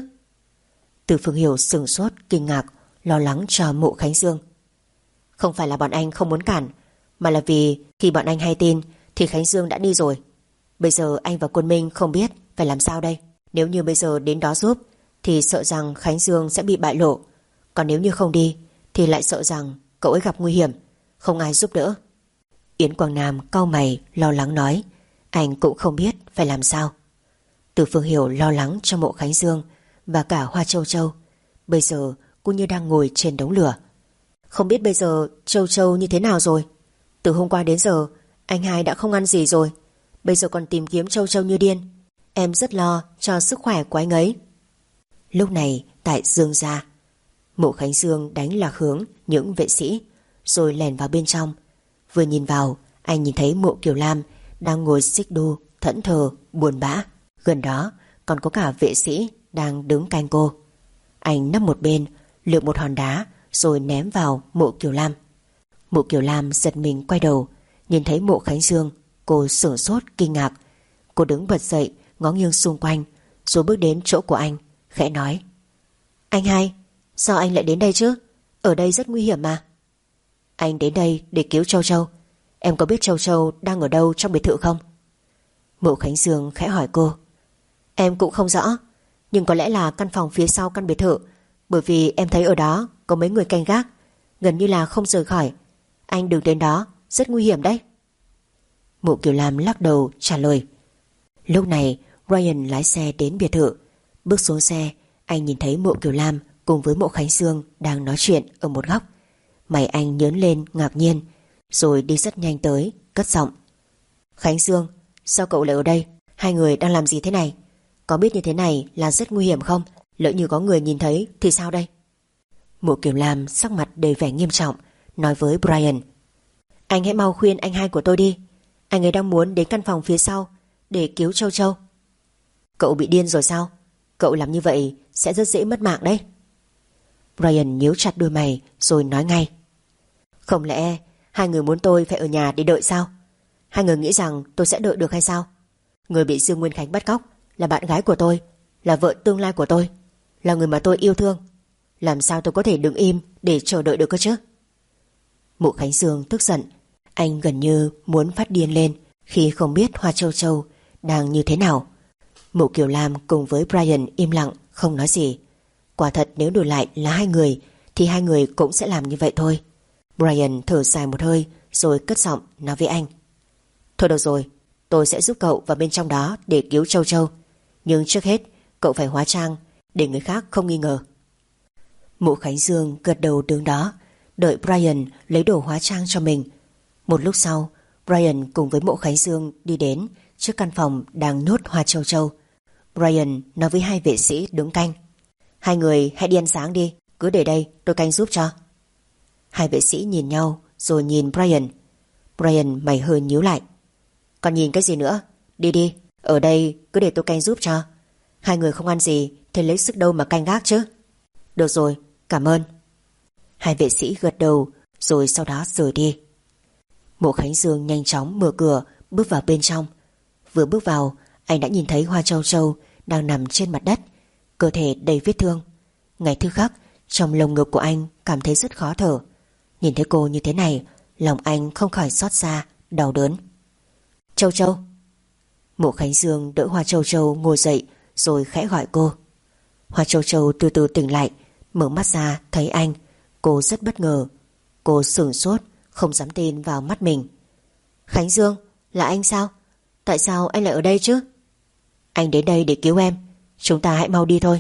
Từ Phương Hiểu sửng sốt, kinh ngạc, lo lắng cho Mộ Khánh Dương. Không phải là bọn anh không muốn cản, mà là vì khi bọn anh hay tin thì Khánh Dương đã đi rồi. Bây giờ anh và Quân Minh không biết phải làm sao đây. Nếu như bây giờ đến đó giúp thì sợ rằng Khánh Dương sẽ bị bại lộ. Còn nếu như không đi thì lại sợ rằng cậu ấy gặp nguy hiểm, không ai giúp đỡ. Yến Quang Nam cau mày lo lắng nói. Anh cũng không biết phải làm sao. Từ Phương Hiểu lo lắng cho Mộ Khánh Dương và cả Hoa Châu Châu. Bây giờ cô như đang ngồi trên đống lửa. Không biết bây giờ Châu Châu như thế nào rồi. Từ hôm qua đến giờ anh hai đã không ăn gì rồi, bây giờ còn tìm kiếm Châu Châu như điên. Em rất lo cho sức khỏe của anh ấy. Lúc này tại Dương gia, Mộ Khánh Dương đánh lạc hướng những vệ sĩ rồi lèn vào bên trong. Vừa nhìn vào, anh nhìn thấy Mộ Kiều Lam đang ngồi xích đu thẫn thờ buồn bã. Gần đó còn có cả vệ sĩ đang đứng canh cô. Anh nấp một bên, lượm một hòn đá rồi ném vào Mộ Kiều Lam. Mộ Kiều Lam giật mình quay đầu, nhìn thấy Mộ Khánh Dương. Cô sửng sốt kinh ngạc. Cô đứng bật dậy, ngó nghiêng xung quanh rồi bước đến chỗ của anh, khẽ nói. Anh hai, sao anh lại đến đây chứ? Ở đây rất nguy hiểm mà. Anh đến đây để cứu Châu Châu. Em có biết Châu Châu đang ở đâu trong biệt thự không? Mộ Khánh Dương khẽ hỏi cô. Em cũng không rõ, nhưng có lẽ là căn phòng phía sau căn biệt thự, bởi vì em thấy ở đó có mấy người canh gác, gần như là không rời khỏi. Anh đừng đến đó, rất nguy hiểm đấy. Mộ Kiều Lam lắc đầu trả lời. Lúc này Ryan lái xe đến biệt thự. Bước xuống xe, anh nhìn thấy Mộ Kiều Lam cùng với Mộ Khánh Dương đang nói chuyện ở một góc. Mày anh nhớn lên ngạc nhiên, rồi đi rất nhanh tới, cất giọng. Khánh Dương, sao cậu lại ở đây? Hai người đang làm gì thế này? Có biết như thế này là rất nguy hiểm không? Lỡ như có người nhìn thấy thì sao đây? Mộ Kiều Lam sắc mặt đầy vẻ nghiêm trọng, nói với Brian: Anh hãy mau khuyên anh hai của tôi đi. Anh ấy đang muốn đến căn phòng phía sau để cứu Châu Châu. Cậu bị điên rồi sao? Cậu làm như vậy sẽ rất dễ mất mạng đấy. Brian nhíu chặt đôi mày rồi nói ngay: Không lẽ hai người muốn tôi phải ở nhà để đợi sao? Hai người nghĩ rằng tôi sẽ đợi được hay sao? Người bị Dương Nguyên Khánh bắt cóc là bạn gái của tôi, là vợ tương lai của tôi, là người mà tôi yêu thương. Làm sao tôi có thể đứng im để chờ đợi được cơ chứ? Mộ Khánh Dương tức giận. Anh gần như muốn phát điên lên khi không biết Hoa Châu Châu đang như thế nào. Mộ Kiều Lam cùng với Brian im lặng không nói gì. Quả thật nếu đổi lại là hai người thì hai người cũng sẽ làm như vậy thôi. Brian thở dài một hơi rồi cất giọng nói với anh: Thôi được rồi, tôi sẽ giúp cậu vào bên trong đó để cứu Châu Châu. Nhưng trước hết cậu phải hóa trang để người khác không nghi ngờ. Mộ Khánh Dương gật đầu đứng đó đợi Brian lấy đồ hóa trang cho mình. Một lúc sau, Brian cùng với Mộ Khánh Dương đi đến trước căn phòng đang nhốt Hoa Châu Châu. Brian nói với hai vệ sĩ đứng canh: Hai người hãy đi ăn sáng đi, cứ để đây tôi canh giúp cho. Hai vệ sĩ nhìn nhau rồi nhìn Brian. Brian mày hơi nhíu lại: Còn nhìn cái gì nữa? Đi đi, ở đây cứ để tôi canh giúp cho. Hai người không ăn gì thì lấy sức đâu mà canh gác chứ. Được rồi, cảm ơn. Hai vệ sĩ gật đầu rồi sau đó rời đi. Mộ Khánh Dương nhanh chóng mở cửa bước vào bên trong. Vừa bước vào, anh đã nhìn thấy Hoa Châu Châu đang nằm trên mặt đất, cơ thể đầy vết thương. Ngay thứ khắc, trong lồng ngực của anh cảm thấy rất khó thở. Nhìn thấy cô như thế này, lòng anh không khỏi xót xa, đau đớn. Châu Châu. Mộ Khánh Dương đỡ Hoa Châu Châu ngồi dậy rồi khẽ gọi cô. Hoa Châu Châu từ từ tỉnh lại, mở mắt ra thấy anh. Cô rất bất ngờ. Cô sửng sốt, không dám tin vào mắt mình. Khánh Dương, là anh sao? Tại sao anh lại ở đây chứ? Anh đến đây để cứu em. Chúng ta hãy mau đi thôi.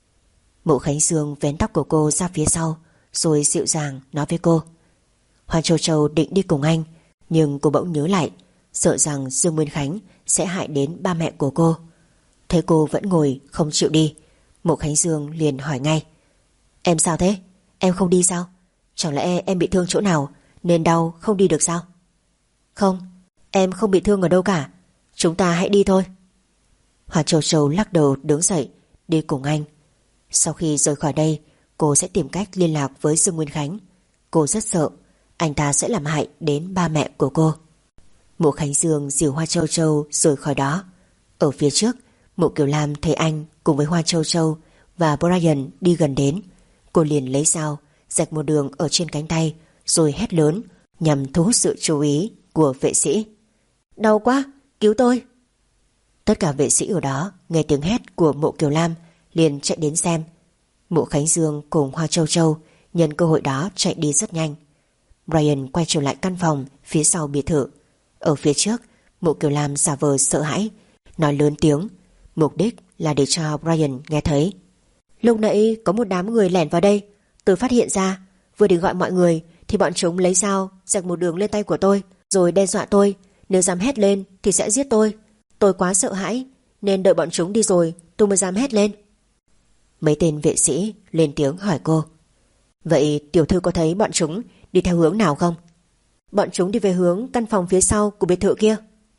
Mộ Khánh Dương vén tóc của cô ra phía sau rồi dịu dàng nói với cô. Hoa Châu Châu định đi cùng anh, nhưng cô bỗng nhớ lại, sợ rằng Dương Nguyên Khánh sẽ hại đến ba mẹ của cô. Thấy cô vẫn ngồi không chịu đi, Mộ Khánh Dương liền hỏi ngay: Em sao thế? Em không đi sao? Chẳng lẽ em bị thương chỗ nào nên đau không đi được sao? Không, em không bị thương ở đâu cả. Chúng ta hãy đi thôi. Hoa Châu Châu lắc đầu đứng dậy đi cùng anh. Sau khi rời khỏi đây, cô sẽ tìm cách liên lạc với Dương Nguyên Khánh. Cô rất sợ anh ta sẽ làm hại đến ba mẹ của cô. Mộ Khánh Dương dìu Hoa Châu Châu rời khỏi đó. Ở phía trước, Mộ Kiều Lam thấy anh cùng với Hoa Châu Châu và Brian đi gần đến. Cô liền lấy dao rạch một đường ở trên cánh tay rồi hét lớn nhằm thu hút sự chú ý của vệ sĩ. Đau quá, cứu tôi. Tất cả vệ sĩ ở đó nghe tiếng hét của Mộ Kiều Lam liền chạy đến xem. Mộ Khánh Dương cùng Hoa Châu Châu nhân cơ hội đó chạy đi rất nhanh. Brian quay trở lại căn phòng phía sau biệt thự. Ở phía trước, Mộ Kiều Lam giả vờ sợ hãi, nói lớn tiếng, mục đích là để cho Brian nghe thấy. Lúc nãy có một đám người lẻn vào đây, tôi phát hiện ra. Vừa định gọi mọi người thì bọn chúng lấy dao rạch một đường lên tay của tôi, rồi đe dọa tôi nếu dám hét lên thì sẽ giết tôi. Tôi quá sợ hãi nên đợi bọn chúng đi rồi tôi mới dám hét lên. Mấy tên vệ sĩ lên tiếng hỏi cô: Vậy tiểu thư có thấy bọn chúng đi theo hướng nào không? Bọn chúng đi về hướng căn phòng phía sau của biệt thự kia.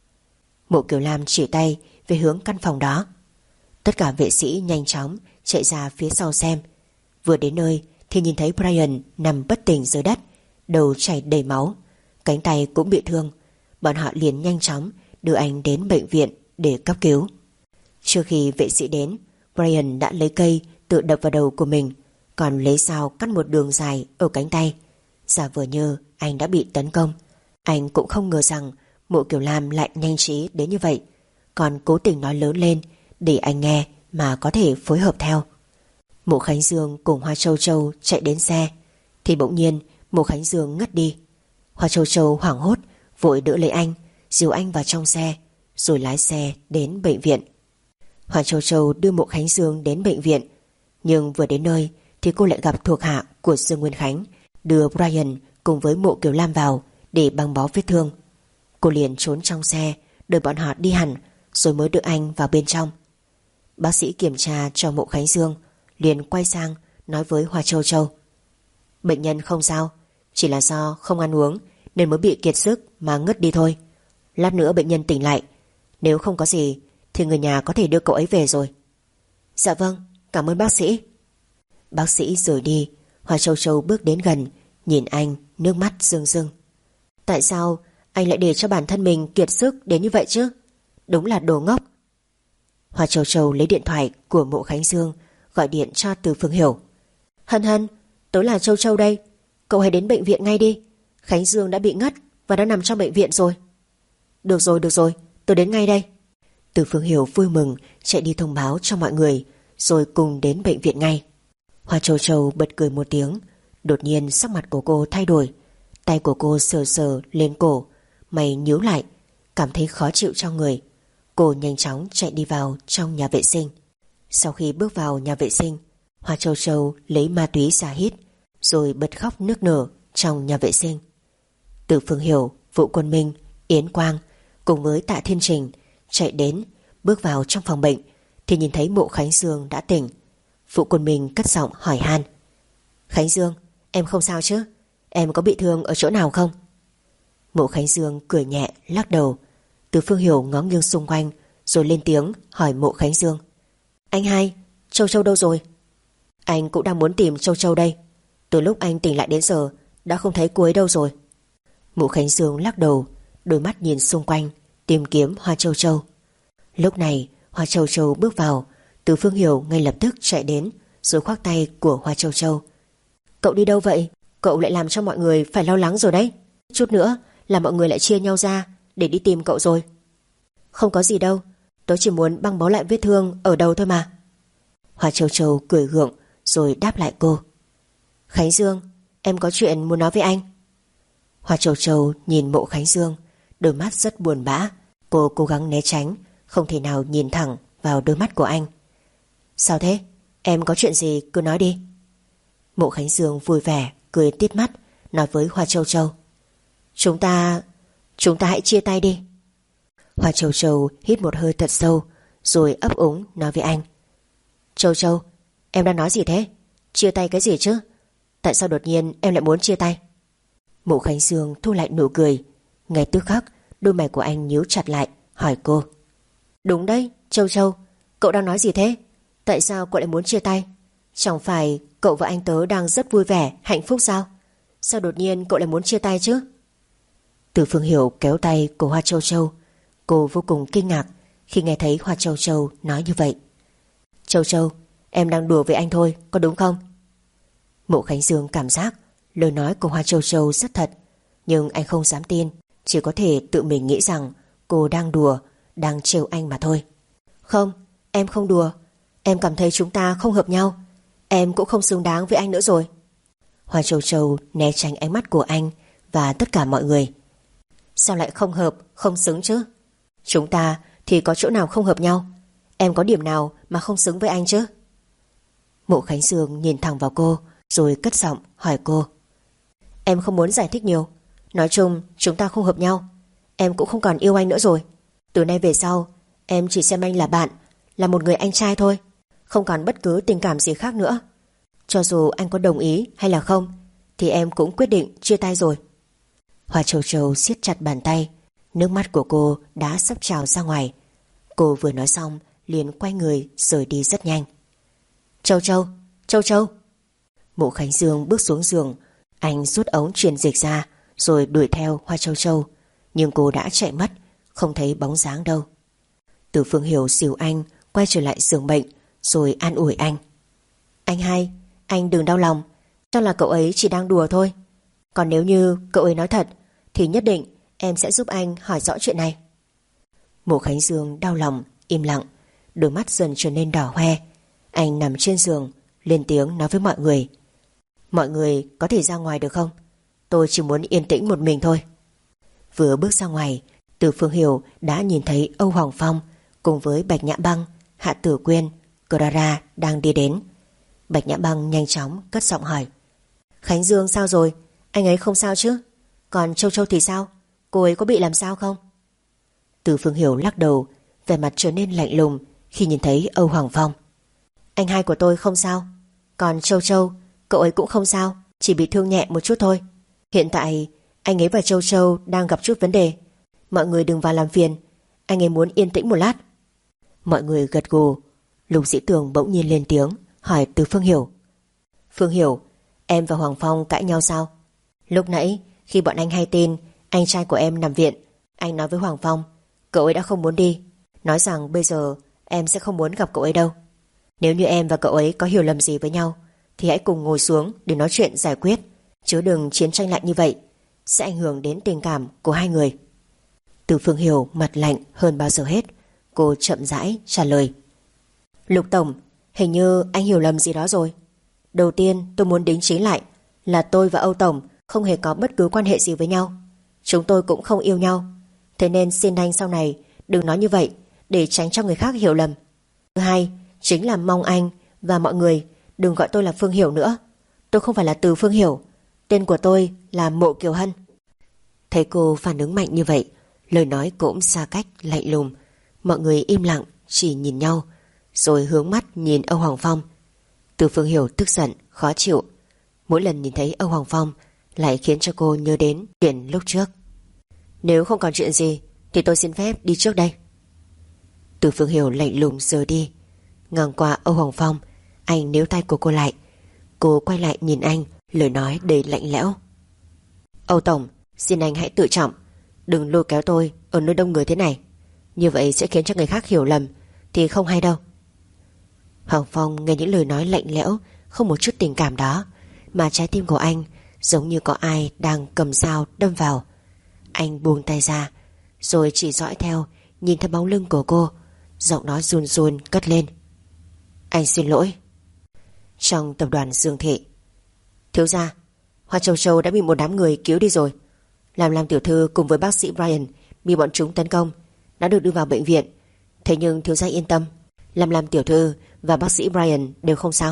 Mộ Kiều Lam chỉ tay về hướng căn phòng đó. Tất cả vệ sĩ nhanh chóng chạy ra phía sau xem. Vừa đến nơi thì nhìn thấy Brian nằm bất tỉnh dưới đất, đầu chảy đầy máu, cánh tay cũng bị thương. Bọn họ liền nhanh chóng đưa anh đến bệnh viện để cấp cứu. Trước khi vệ sĩ đến, Brian đã lấy cây tự đập vào đầu của mình, còn lấy dao cắt một đường dài ở cánh tay, giả vờ như anh đã bị tấn công. Anh cũng không ngờ rằng Mộ Kiều Lam lại nhanh trí đến như vậy, còn cố tình nói lớn lên để anh nghe mà có thể phối hợp theo. Mộ Khánh Dương cùng Hoa Châu Châu chạy đến xe thì bỗng nhiên Mộ Khánh Dương ngất đi. Hoa Châu Châu hoảng hốt vội đỡ lấy anh, dìu anh vào trong xe rồi lái xe đến bệnh viện. Hoa Châu Châu đưa Mộ Khánh Dương đến bệnh viện, nhưng vừa đến nơi thì cô lại gặp thuộc hạ của Dương Nguyên Khánh đưa Brian cùng với Mộ Kiều Lam vào để băng bó vết thương. Cô liền trốn trong xe đợi bọn họ đi hẳn rồi mới đưa anh vào bên trong. Bác sĩ kiểm tra cho Mộ Khánh Dương, liền quay sang nói với Hoa Châu Châu: bệnh nhân không sao, chỉ là do không ăn uống nên mới bị kiệt sức mà ngất đi thôi. Lát nữa bệnh nhân tỉnh lại, nếu không có gì thì người nhà có thể đưa cậu ấy về rồi. Dạ vâng, cảm ơn bác sĩ. Bác sĩ rời đi. Hoa Châu Châu bước đến gần, nhìn anh, nước mắt rưng rưng. Tại sao anh lại để cho bản thân mình kiệt sức đến như vậy chứ? Đúng là đồ ngốc. Hoa Châu Châu lấy điện thoại của Mộ Khánh Dương, gọi điện cho Từ Phương Hiểu. Hân Hân, tối là Châu Châu đây, cậu hãy đến bệnh viện ngay đi. Khánh Dương đã bị ngất và đã nằm trong bệnh viện rồi. Được rồi, được rồi, tôi đến ngay đây. Từ Phương Hiểu vui mừng chạy đi thông báo cho mọi người, rồi cùng đến bệnh viện ngay. Hoa Châu Châu bật cười một tiếng. Đột nhiên sắc mặt của cô thay đổi, tay của cô sờ sờ lên cổ, mày nhíu lại, cảm thấy khó chịu trong người. Cô nhanh chóng chạy đi vào trong nhà vệ sinh. Sau khi bước vào nhà vệ sinh, Hoa Châu Châu lấy ma túy ra hít, rồi bật khóc nức nở trong nhà vệ sinh. Từ Phương Hiểu, Vũ Quân Minh, Yến Quang cùng với Tạ Thiên Trình chạy đến, bước vào trong phòng bệnh thì nhìn thấy Mộ Khánh Dương đã tỉnh. Vũ Quân Minh cất giọng hỏi han: Khánh Dương, em không sao chứ? Em có bị thương ở chỗ nào không? Mộ Khánh Dương cười nhẹ lắc đầu. Từ Phương Hiểu ngó nghiêng xung quanh rồi lên tiếng hỏi Mộ Khánh Dương: Anh hai, Châu Châu đâu rồi? Anh cũng đang muốn tìm Châu Châu đây. Từ lúc anh tỉnh lại đến giờ đã không thấy cô ấy đâu rồi. Mộ Khánh Dương lắc đầu, đôi mắt nhìn xung quanh tìm kiếm Hoa Châu Châu. Lúc này Hoa Châu Châu bước vào. Từ Phương Hiểu ngay lập tức chạy đến rồi khoác tay của Hoa Châu Châu. Cậu đi đâu vậy? Cậu lại làm cho mọi người phải lo lắng rồi đấy. Chút nữa là mọi người lại chia nhau ra để đi tìm cậu rồi. Không có gì đâu, tớ chỉ muốn băng bó lại vết thương ở đầu thôi mà. Hoa Châu Châu cười gượng rồi đáp lại cô: Khánh Dương, em có chuyện muốn nói với anh. Hoa Châu Châu nhìn Mộ Khánh Dương, đôi mắt rất buồn bã. Cô cố gắng né tránh, không thể nào nhìn thẳng vào đôi mắt của anh. Sao thế? Em có chuyện gì cứ nói đi. Mộ Khánh Dương vui vẻ cười tít mắt nói với Hoa Châu Châu: Chúng ta Chúng ta hãy chia tay đi. Hoa Châu Châu hít một hơi thật sâu rồi ấp úng nói với anh: Châu Châu, em đang nói gì thế? Chia tay cái gì chứ? Tại sao đột nhiên em lại muốn chia tay? Mộ Khánh Dương thu lại nụ cười. Ngay tức khắc đôi mày của anh nhíu chặt lại, hỏi cô: Đúng đấy, Châu Châu, cậu đang nói gì thế? Tại sao cậu lại muốn chia tay? Chẳng phải cậu và anh tớ đang rất vui vẻ, hạnh phúc sao? Sao đột nhiên cậu lại muốn chia tay chứ? Từ Phương Hiểu kéo tay của Hoa Châu Châu. Cô vô cùng kinh ngạc khi nghe thấy Hoa Châu Châu nói như vậy. Châu Châu, em đang đùa với anh thôi, có đúng không? Mộ Khánh Dương cảm giác lời nói của Hoa Châu Châu rất thật, nhưng anh không dám tin, chỉ có thể tự mình nghĩ rằng cô đang đùa, đang trêu anh mà thôi. Không, em không đùa. Em cảm thấy chúng ta không hợp nhau. Em cũng không xứng đáng với anh nữa rồi. Hoa Châu Châu né tránh ánh mắt của anh và tất cả mọi người. Sao lại không hợp, không xứng chứ? Chúng ta thì có chỗ nào không hợp nhau? Em có điểm nào mà không xứng với anh chứ? Mộ Khánh Dương nhìn thẳng vào cô rồi cất giọng hỏi cô: Em không muốn giải thích nhiều. Nói chung chúng ta không hợp nhau. Em cũng không còn yêu anh nữa rồi. Từ nay về sau em chỉ xem anh là bạn, là một người anh trai thôi, không còn bất cứ tình cảm gì khác nữa. Cho dù anh có đồng ý hay là không thì em cũng quyết định chia tay rồi. Hoa Châu Châu siết chặt bàn tay, nước mắt của cô đã sắp trào ra ngoài. Cô vừa nói xong liền quay người rời đi rất nhanh. Châu Châu, Châu Châu. Mộ Khánh Dương bước xuống giường. Anh rút ống truyền dịch ra rồi đuổi theo Hoa Châu Châu, nhưng cô đã chạy mất, không thấy bóng dáng đâu. Từ Phương Hiểu dìu anh quay trở lại giường bệnh rồi an ủi anh: Anh hai, anh đừng đau lòng, cho là cậu ấy chỉ đang đùa thôi. Còn nếu như cậu ấy nói thật thì nhất định em sẽ giúp anh hỏi rõ chuyện này. Mộ Khánh Dương đau lòng im lặng, đôi mắt dần trở nên đỏ hoe. Anh nằm trên giường lên tiếng nói với mọi người: Mọi người có thể ra ngoài được không? Tôi chỉ muốn yên tĩnh một mình thôi. Vừa bước ra ngoài, Từ Phương Hiểu đã nhìn thấy Âu Hoàng Phong cùng với Bạch Nhã Băng, Hạ Tử Quyên, Clara đang đi đến. Bạch Nhã Băng nhanh chóng cất giọng hỏi: Khánh Dương sao rồi? Anh ấy không sao chứ? Còn Châu Châu thì sao? Cô ấy có bị làm sao không? Từ Phương Hiểu lắc đầu, vẻ mặt trở nên lạnh lùng khi nhìn thấy Âu Hoàng Phong. Anh hai của tôi không sao, còn Châu Châu, cậu ấy cũng không sao, chỉ bị thương nhẹ một chút thôi. Hiện tại anh ấy và Châu Châu đang gặp chút vấn đề, mọi người đừng vào làm phiền, anh ấy muốn yên tĩnh một lát. Mọi người gật gù. Lục Dĩ Tường bỗng nhiên lên tiếng hỏi Từ Phương Hiểu. Phương Hiểu, em và Hoàng Phong cãi nhau sao? Lúc nãy khi bọn anh hay tin anh trai của em nằm viện, anh nói với Hoàng Phong cậu ấy đã không muốn đi, nói rằng bây giờ em sẽ không muốn gặp cậu ấy đâu. Nếu như em và cậu ấy có hiểu lầm gì với nhau thì hãy cùng ngồi xuống để nói chuyện giải quyết, chứ đừng chiến tranh lạnh như vậy, sẽ ảnh hưởng đến tình cảm của hai người. Từ Phương Hiểu mặt lạnh hơn bao giờ hết. Cô chậm rãi trả lời. Lục Tổng, hình như anh hiểu lầm gì đó rồi. Đầu tiên tôi muốn đính chính lại là tôi và Âu Tổng không hề có bất cứ quan hệ gì với nhau. Chúng tôi cũng không yêu nhau. Thế nên xin anh sau này đừng nói như vậy, để tránh cho người khác hiểu lầm. Thứ hai chính là mong anh và mọi người đừng gọi tôi là Phương Hiểu nữa. Tôi không phải là Từ Phương Hiểu, tên của tôi là Mộ Kiều Hân. Thấy cô phản ứng mạnh như vậy, lời nói cũng xa cách lạnh lùng. Mọi người im lặng chỉ nhìn nhau, rồi hướng mắt nhìn Âu Hoàng Phong. Từ Phương Hiểu tức giận, khó chịu. Mỗi lần nhìn thấy Âu Hoàng Phong lại khiến cho cô nhớ đến chuyện lúc trước. Nếu không còn chuyện gì thì tôi xin phép đi trước đây. Từ Phương Hiểu lạnh lùng rời đi. Ngang qua Âu Hoàng Phong, anh níu tay của cô lại. Cô quay lại nhìn anh, lời nói đầy lạnh lẽo. Âu Tổng, xin anh hãy tự trọng, đừng lôi kéo tôi ở nơi đông người thế này. Như vậy sẽ khiến cho người khác hiểu lầm thì không hay đâu. Hoàng Phong nghe những lời nói lạnh lẽo, không một chút tình cảm đó, mà trái tim của anh giống như có ai đang cầm dao đâm vào. Anh buông tay ra, rồi chỉ dõi theo, nhìn theo bóng lưng của cô. Giọng nói run run cất lên. Anh xin lỗi. Trong tập đoàn Dương Thị. Thiếu gia, Hoa Châu Châu đã bị một đám người cứu đi rồi. Làm Lam tiểu thư cùng với bác sĩ Brian bị bọn chúng tấn công, đã được đưa vào bệnh viện. Thế nhưng thiếu gia yên tâm, Lam Lam tiểu thư và bác sĩ Brian đều không sao.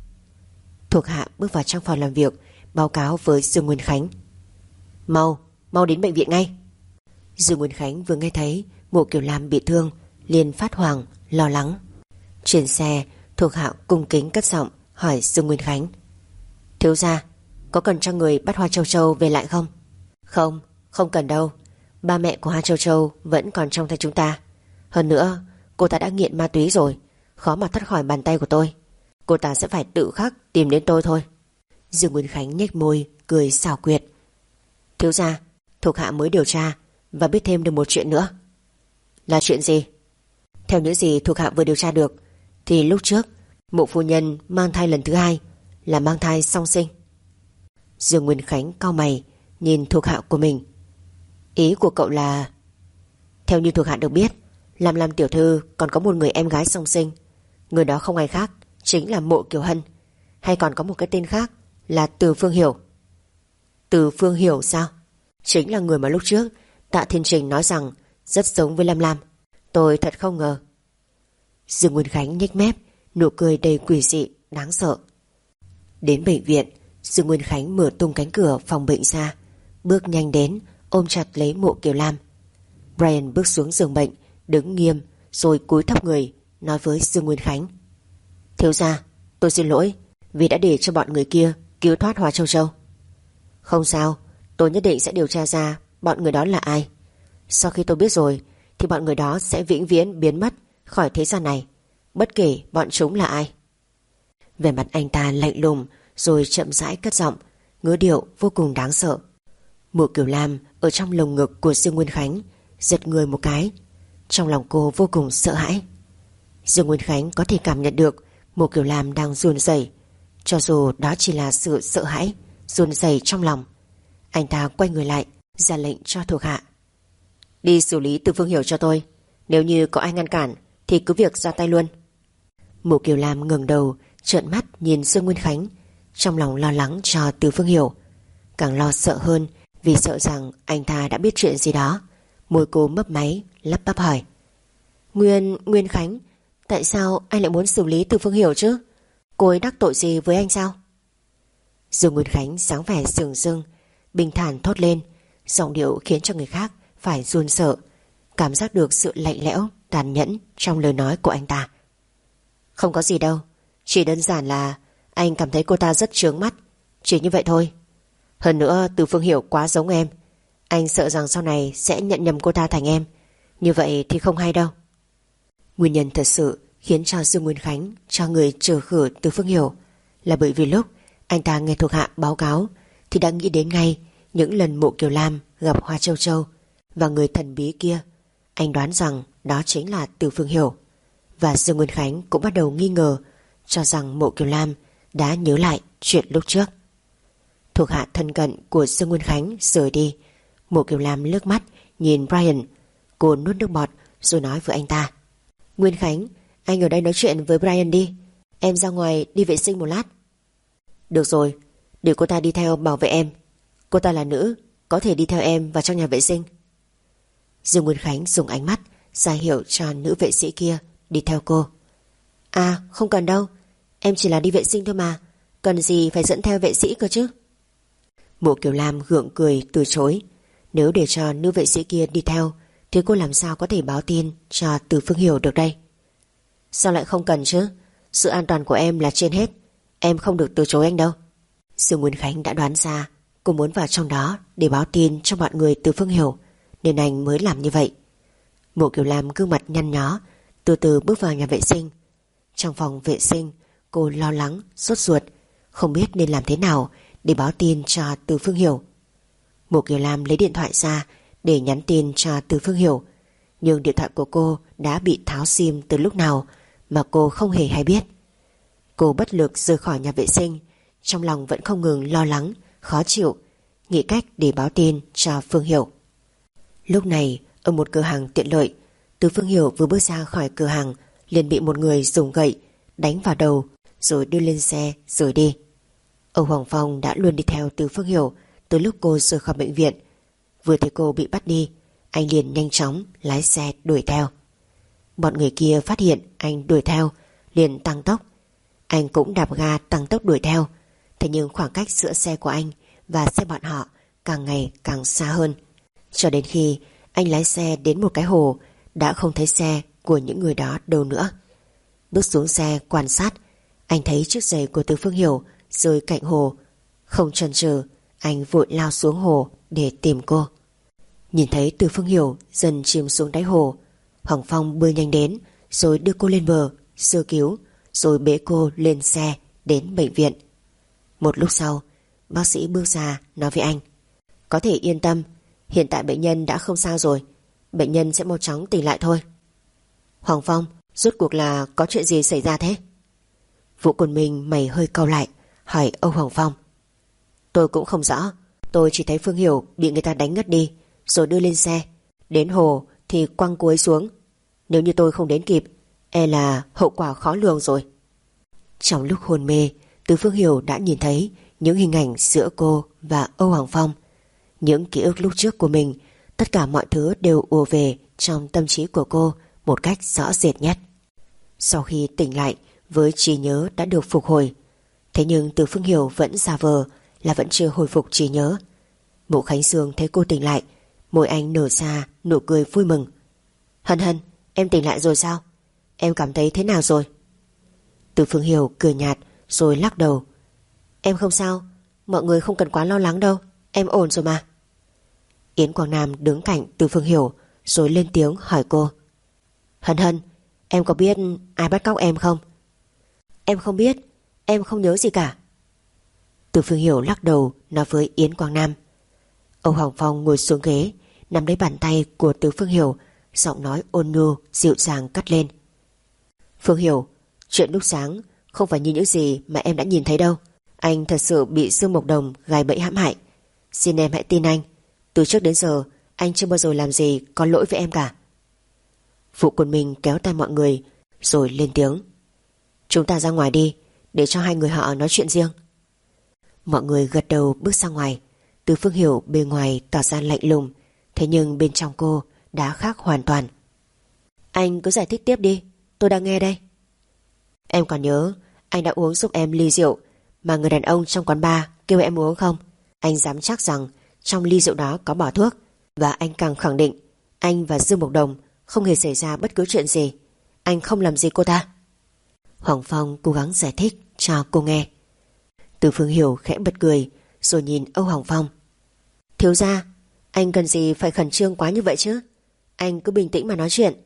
Thuộc hạ bước vào trong phòng làm việc, báo cáo với Dương Nguyên Khánh. Mau, mau đến bệnh viện ngay. Dương Nguyên Khánh vừa nghe thấy Mộ Kiều Lam bị thương liền phát hoảng, lo lắng. Trên xe, thuộc hạ cung kính cất giọng hỏi Dương Nguyên Khánh. Thiếu gia, có cần cho người bắt Hoa Châu Châu về lại không? Không, không cần đâu. Ba mẹ của Hoa Châu Châu vẫn còn trong tay chúng ta. Hơn nữa, cô ta đã nghiện ma túy rồi, khó mà thoát khỏi bàn tay của tôi. Cô ta sẽ phải tự khắc tìm đến tôi thôi. Dương Nguyên Khánh nhếch môi, cười xảo quyệt. Thiếu gia, thuộc hạ mới điều tra và biết thêm được một chuyện nữa. Là chuyện gì? Theo những gì thuộc hạ vừa điều tra được thì lúc trước Mộ phu nhân mang thai lần thứ hai là mang thai song sinh. Dương Nguyên Khánh cau mày nhìn thuộc hạ của mình. Ý của cậu là... Theo như thuộc hạ được biết, Lam Lam tiểu thư còn có một người em gái song sinh. Người đó không ai khác chính là Mộ Kiều Hân, hay còn có một cái tên khác là Từ Phương Hiểu. Từ Phương Hiểu sao? Chính là người mà lúc trước Tạ Thiên Trình nói rằng rất giống với Lam Lam. Tôi thật không ngờ. Dương Nguyên Khánh nhếch mép, nụ cười đầy quỷ dị, đáng sợ. Đến bệnh viện, Dương Nguyên Khánh mở tung cánh cửa phòng bệnh ra, bước nhanh đến, ôm chặt lấy Mộ Kiều Lam. Brian bước xuống giường bệnh, đứng nghiêm, rồi cúi thấp người, nói với Dương Nguyên Khánh. Thiếu gia, tôi xin lỗi vì đã để cho bọn người kia cứu thoát Hoa Châu Châu. Không sao, tôi nhất định sẽ điều tra ra bọn người đó là ai. Sau khi tôi biết rồi thì bọn người đó sẽ vĩnh viễn biến mất khỏi thế gian này, bất kể bọn chúng là ai. Vẻ mặt anh ta lạnh lùng, rồi chậm rãi cất giọng, ngữ điệu vô cùng đáng sợ. Mộ Kiều Lam ở trong lồng ngực của Dương Nguyên Khánh giật người một cái. Trong lòng cô vô cùng sợ hãi. Dương Nguyên Khánh có thể cảm nhận được Mộ Kiều Lam đang run rẩy, cho dù đó chỉ là sự sợ hãi run rẩy trong lòng. Anh ta quay người lại, ra lệnh cho thuộc hạ. Đi xử lý Từ Phương Hiểu cho tôi. Nếu như có ai ngăn cản thì cứ việc ra tay luôn. Mộ Kiều Lam ngẩng đầu, trợn mắt nhìn Dương Nguyên Khánh, trong lòng lo lắng cho Từ Phương Hiểu, càng lo sợ hơn vì sợ rằng anh ta đã biết chuyện gì đó. Môi cô mấp máy, lắp bắp hỏi. Nguyên, Nguyên Khánh, tại sao anh lại muốn xử lý Từ Phương Hiểu chứ? Cô ấy đắc tội gì với anh sao? Dương Nguyên Khánh sáng vẻ sừng sưng, bình thản thốt lên, giọng điệu khiến cho người khác phải run sợ. cảm giác được sự lạnh lẽo, tàn nhẫn trong lời nói của anh ta. Không có gì đâu, chỉ đơn giản là anh cảm thấy cô ta rất chướng mắt, chỉ như vậy thôi. Hơn nữa Từ Phương Hiểu quá giống em, anh sợ rằng sau này sẽ nhận nhầm cô ta thành em, như vậy thì không hay đâu. Nguyên nhân thật sự khiến cho Dương Nguyên Khánh cho người trừ khử Từ Phương Hiểu là bởi vì lúc anh ta nghe thuộc hạ báo cáo thì đã nghĩ đến ngay những lần Mộ Kiều Lam gặp Hoa Châu Châu và người thần bí kia. Anh đoán rằng đó chính là Từ Phương Hiểu, và Dương Nguyên Khánh cũng bắt đầu nghi ngờ, cho rằng Mộ Kiều Lam đã nhớ lại chuyện lúc trước. Thuộc hạ thân cận của Dương Nguyên Khánh rời đi. Mộ Kiều Lam lướt mắt nhìn Brian. Cô nuốt nước bọt rồi nói với anh ta: Nguyên Khánh, anh ở đây nói chuyện với Brian đi, em ra ngoài đi vệ sinh một lát. Được rồi, để cô ta đi theo bảo vệ em. Cô ta là nữ, có thể đi theo em vào trong nhà vệ sinh. Dương Nguyên Khánh dùng ánh mắt ra hiệu cho nữ vệ sĩ kia đi theo cô. À không cần đâu, em chỉ là đi vệ sinh thôi mà, cần gì phải dẫn theo vệ sĩ cơ chứ. Mộ Kiều Lam gượng cười từ chối. Nếu để cho nữ vệ sĩ kia đi theo thì cô làm sao có thể báo tin cho Từ Phương Hiểu được đây? Sao lại không cần chứ? Sự an toàn của em là trên hết, em không được từ chối anh đâu. Dương Nguyên Khánh đã đoán ra cô muốn vào trong đó để báo tin cho mọi người Từ Phương Hiểu, nên anh mới làm như vậy. Mộ Kiều Lam gương mặt nhăn nhó từ từ bước vào nhà vệ sinh. Trong phòng vệ sinh, cô lo lắng, sốt ruột, không biết nên làm thế nào để báo tin cho Từ Phương Hiểu. Mộ Kiều Lam lấy điện thoại ra để nhắn tin cho Từ Phương Hiểu, nhưng điện thoại của cô đã bị tháo sim từ lúc nào mà cô không hề hay biết. Cô bất lực rời khỏi nhà vệ sinh, trong lòng vẫn không ngừng lo lắng, khó chịu, nghĩ cách để báo tin cho Phương Hiểu. Lúc này ở một cửa hàng tiện lợi, Từ Phương Hiểu vừa bước ra khỏi cửa hàng liền bị một người dùng gậy đánh vào đầu rồi đưa lên xe rời đi. Âu Hoàng Phong đã luôn đi theo Từ Phương Hiểu từ lúc cô rời khỏi bệnh viện. Vừa thấy cô bị bắt đi, anh liền nhanh chóng lái xe đuổi theo. Bọn người kia phát hiện anh đuổi theo liền tăng tốc. Anh cũng đạp ga tăng tốc đuổi theo. Thế nhưng khoảng cách giữa xe của anh và xe bọn họ càng ngày càng xa hơn, cho đến khi anh lái xe đến một cái hồ đã không thấy xe của những người đó đâu nữa. Bước xuống xe quan sát, anh thấy chiếc giày của Từ Phương Hiểu rơi cạnh hồ. Không chần chừ, anh vội lao xuống hồ để tìm cô. Nhìn thấy Từ Phương Hiểu dần chìm xuống đáy hồ, Hoàng Phong bơi nhanh đến rồi đưa cô lên bờ sơ cứu, rồi bế cô lên xe đến bệnh viện. Một lúc sau, bác sĩ bước ra nói với anh: Có thể yên tâm, hiện tại bệnh nhân đã không sao rồi, bệnh nhân sẽ mau chóng tỉnh lại thôi. Hoàng Phong, rốt cuộc là có chuyện gì xảy ra thế? Vũ Quân Minh mày hơi cau lại, hỏi Âu Hoàng Phong. Tôi cũng không rõ, tôi chỉ thấy Phương Hiểu bị người ta đánh ngất đi rồi đưa lên xe, đến hồ thì quăng cô ấy xuống. Nếu như tôi không đến kịp, e là hậu quả khó lường rồi. Trong lúc hôn mê, Từ Phương Hiểu đã nhìn thấy những hình ảnh giữa cô và Âu Hoàng Phong. Những ký ức lúc trước của mình, tất cả mọi thứ đều ùa về trong tâm trí của cô một cách rõ rệt nhất. Sau khi tỉnh lại với trí nhớ đã được phục hồi, thế nhưng Từ Phương Hiểu vẫn giả vờ là vẫn chưa hồi phục trí nhớ. Mộ Khánh Sương thấy cô tỉnh lại, môi anh nở ra nụ cười vui mừng. Hân Hân, em tỉnh lại rồi sao? Em cảm thấy thế nào rồi? Từ Phương Hiểu cười nhạt rồi lắc đầu. Em không sao, mọi người không cần quá lo lắng đâu, em ổn rồi mà. Yến Quang Nam đứng cạnh Từ Phương Hiểu rồi lên tiếng hỏi cô. Hân Hân, em có biết ai bắt cóc em không? Em không biết, em không nhớ gì cả. Từ Phương Hiểu lắc đầu nói với Yến Quang Nam. Âu Hoàng Phong ngồi xuống ghế, nắm lấy bàn tay của Từ Phương Hiểu, giọng nói ôn nhu dịu dàng cất lên. Phương Hiểu, chuyện lúc sáng không phải như những gì mà em đã nhìn thấy đâu. Anh thật sự bị Dương Mộc Đồng gài bẫy hãm hại. Xin em hãy tin anh, từ trước đến giờ anh chưa bao giờ làm gì có lỗi với em cả. Phụ Quân Minh kéo tay mọi người rồi lên tiếng. Chúng ta ra ngoài đi, để cho hai người họ nói chuyện riêng. Mọi người gật đầu bước ra ngoài. Từ Phương Hiểu bề ngoài tỏ ra lạnh lùng, thế nhưng bên trong cô đã khác hoàn toàn. Anh cứ giải thích tiếp đi, tôi đang nghe đây. Em còn nhớ anh đã uống giúp em ly rượu mà người đàn ông trong quán bar kêu em uống không? Anh dám chắc rằng trong ly rượu đó có bỏ thuốc, và anh càng khẳng định Anh và Dương Mộc Đồng không hề xảy ra bất cứ chuyện gì. Anh không làm gì cô ta. Hoàng Phong cố gắng giải thích cho cô nghe. Từ Phương Hiểu khẽ bật cười rồi nhìn Âu Hoàng Phong. Thiếu gia, anh cần gì phải khẩn trương quá như vậy chứ? Anh cứ bình tĩnh mà nói chuyện.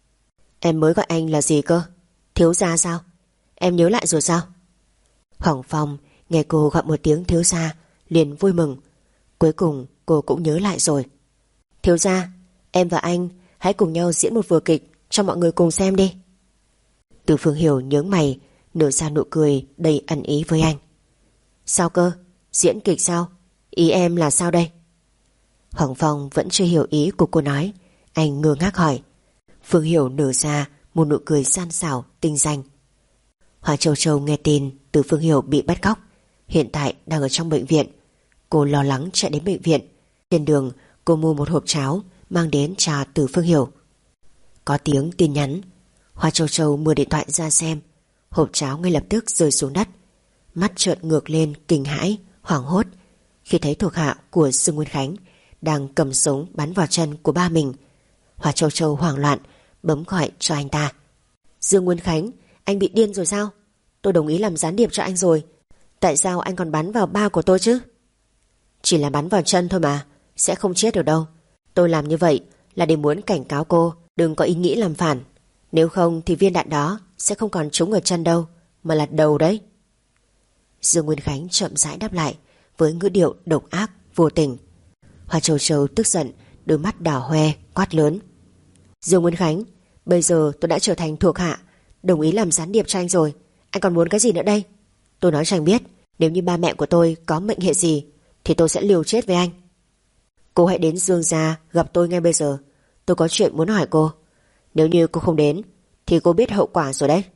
Em mới gọi anh là gì cơ? Thiếu gia sao? Em nhớ lại rồi sao? Hoàng Phong nghe cô gọi một tiếng thiếu gia liền vui mừng. Cuối cùng cô cũng nhớ lại rồi. Thiếu gia, em và anh hãy cùng nhau diễn một vở kịch cho mọi người cùng xem đi. Từ Phương Hiểu nhướng mày, nở ra nụ cười đầy ẩn ý với anh. Sao cơ? Diễn kịch sao? Ý em là sao đây? Hoàng Phong vẫn chưa hiểu ý của cô nói. Anh ngơ ngác hỏi. Phương Hiểu nở ra một nụ cười gian xảo tinh danh. Hoa Châu Châu nghe tin Từ Phương Hiểu bị bắt cóc, hiện tại đang ở trong bệnh viện. Cô lo lắng chạy đến bệnh viện. Trên đường cô mua một hộp cháo mang đến cho Từ Phương Hiểu. Có tiếng tin nhắn. Hoa Châu Châu mở điện thoại ra xem. Hộp cháo ngay lập tức rơi xuống đất. Mắt trợn ngược lên kinh hãi, hoảng hốt khi thấy thuộc hạ của Dương Nguyên Khánh đang cầm súng bắn vào chân của ba mình. Hoa Châu Châu hoảng loạn bấm gọi cho anh ta. Dương Nguyên Khánh, anh bị điên rồi sao? Tôi đồng ý làm gián điệp cho anh rồi. Tại sao anh còn bắn vào ba của tôi chứ? Chỉ là bắn vào chân thôi mà, sẽ không chết được đâu. Tôi làm như vậy là để muốn cảnh cáo cô đừng có ý nghĩ làm phản. Nếu không thì viên đạn đó sẽ không còn trúng ở chân đâu, mà là đầu đấy. Dương Nguyên Khánh chậm rãi đáp lại với ngữ điệu độc ác vô tình. Hoa Châu Châu tức giận, đôi mắt đỏ hoe quát lớn. Dương Nguyên Khánh, bây giờ tôi đã trở thành thuộc hạ, đồng ý làm gián điệp cho anh rồi. Anh còn muốn cái gì nữa đây? Tôi nói cho anh biết, nếu như ba mẹ của tôi có mệnh hệ gì thì tôi sẽ liều chết với anh. Cô hãy đến Dương gia gặp tôi ngay bây giờ. Tôi có chuyện muốn hỏi cô. Nếu như cô không đến thì cô biết hậu quả rồi đấy.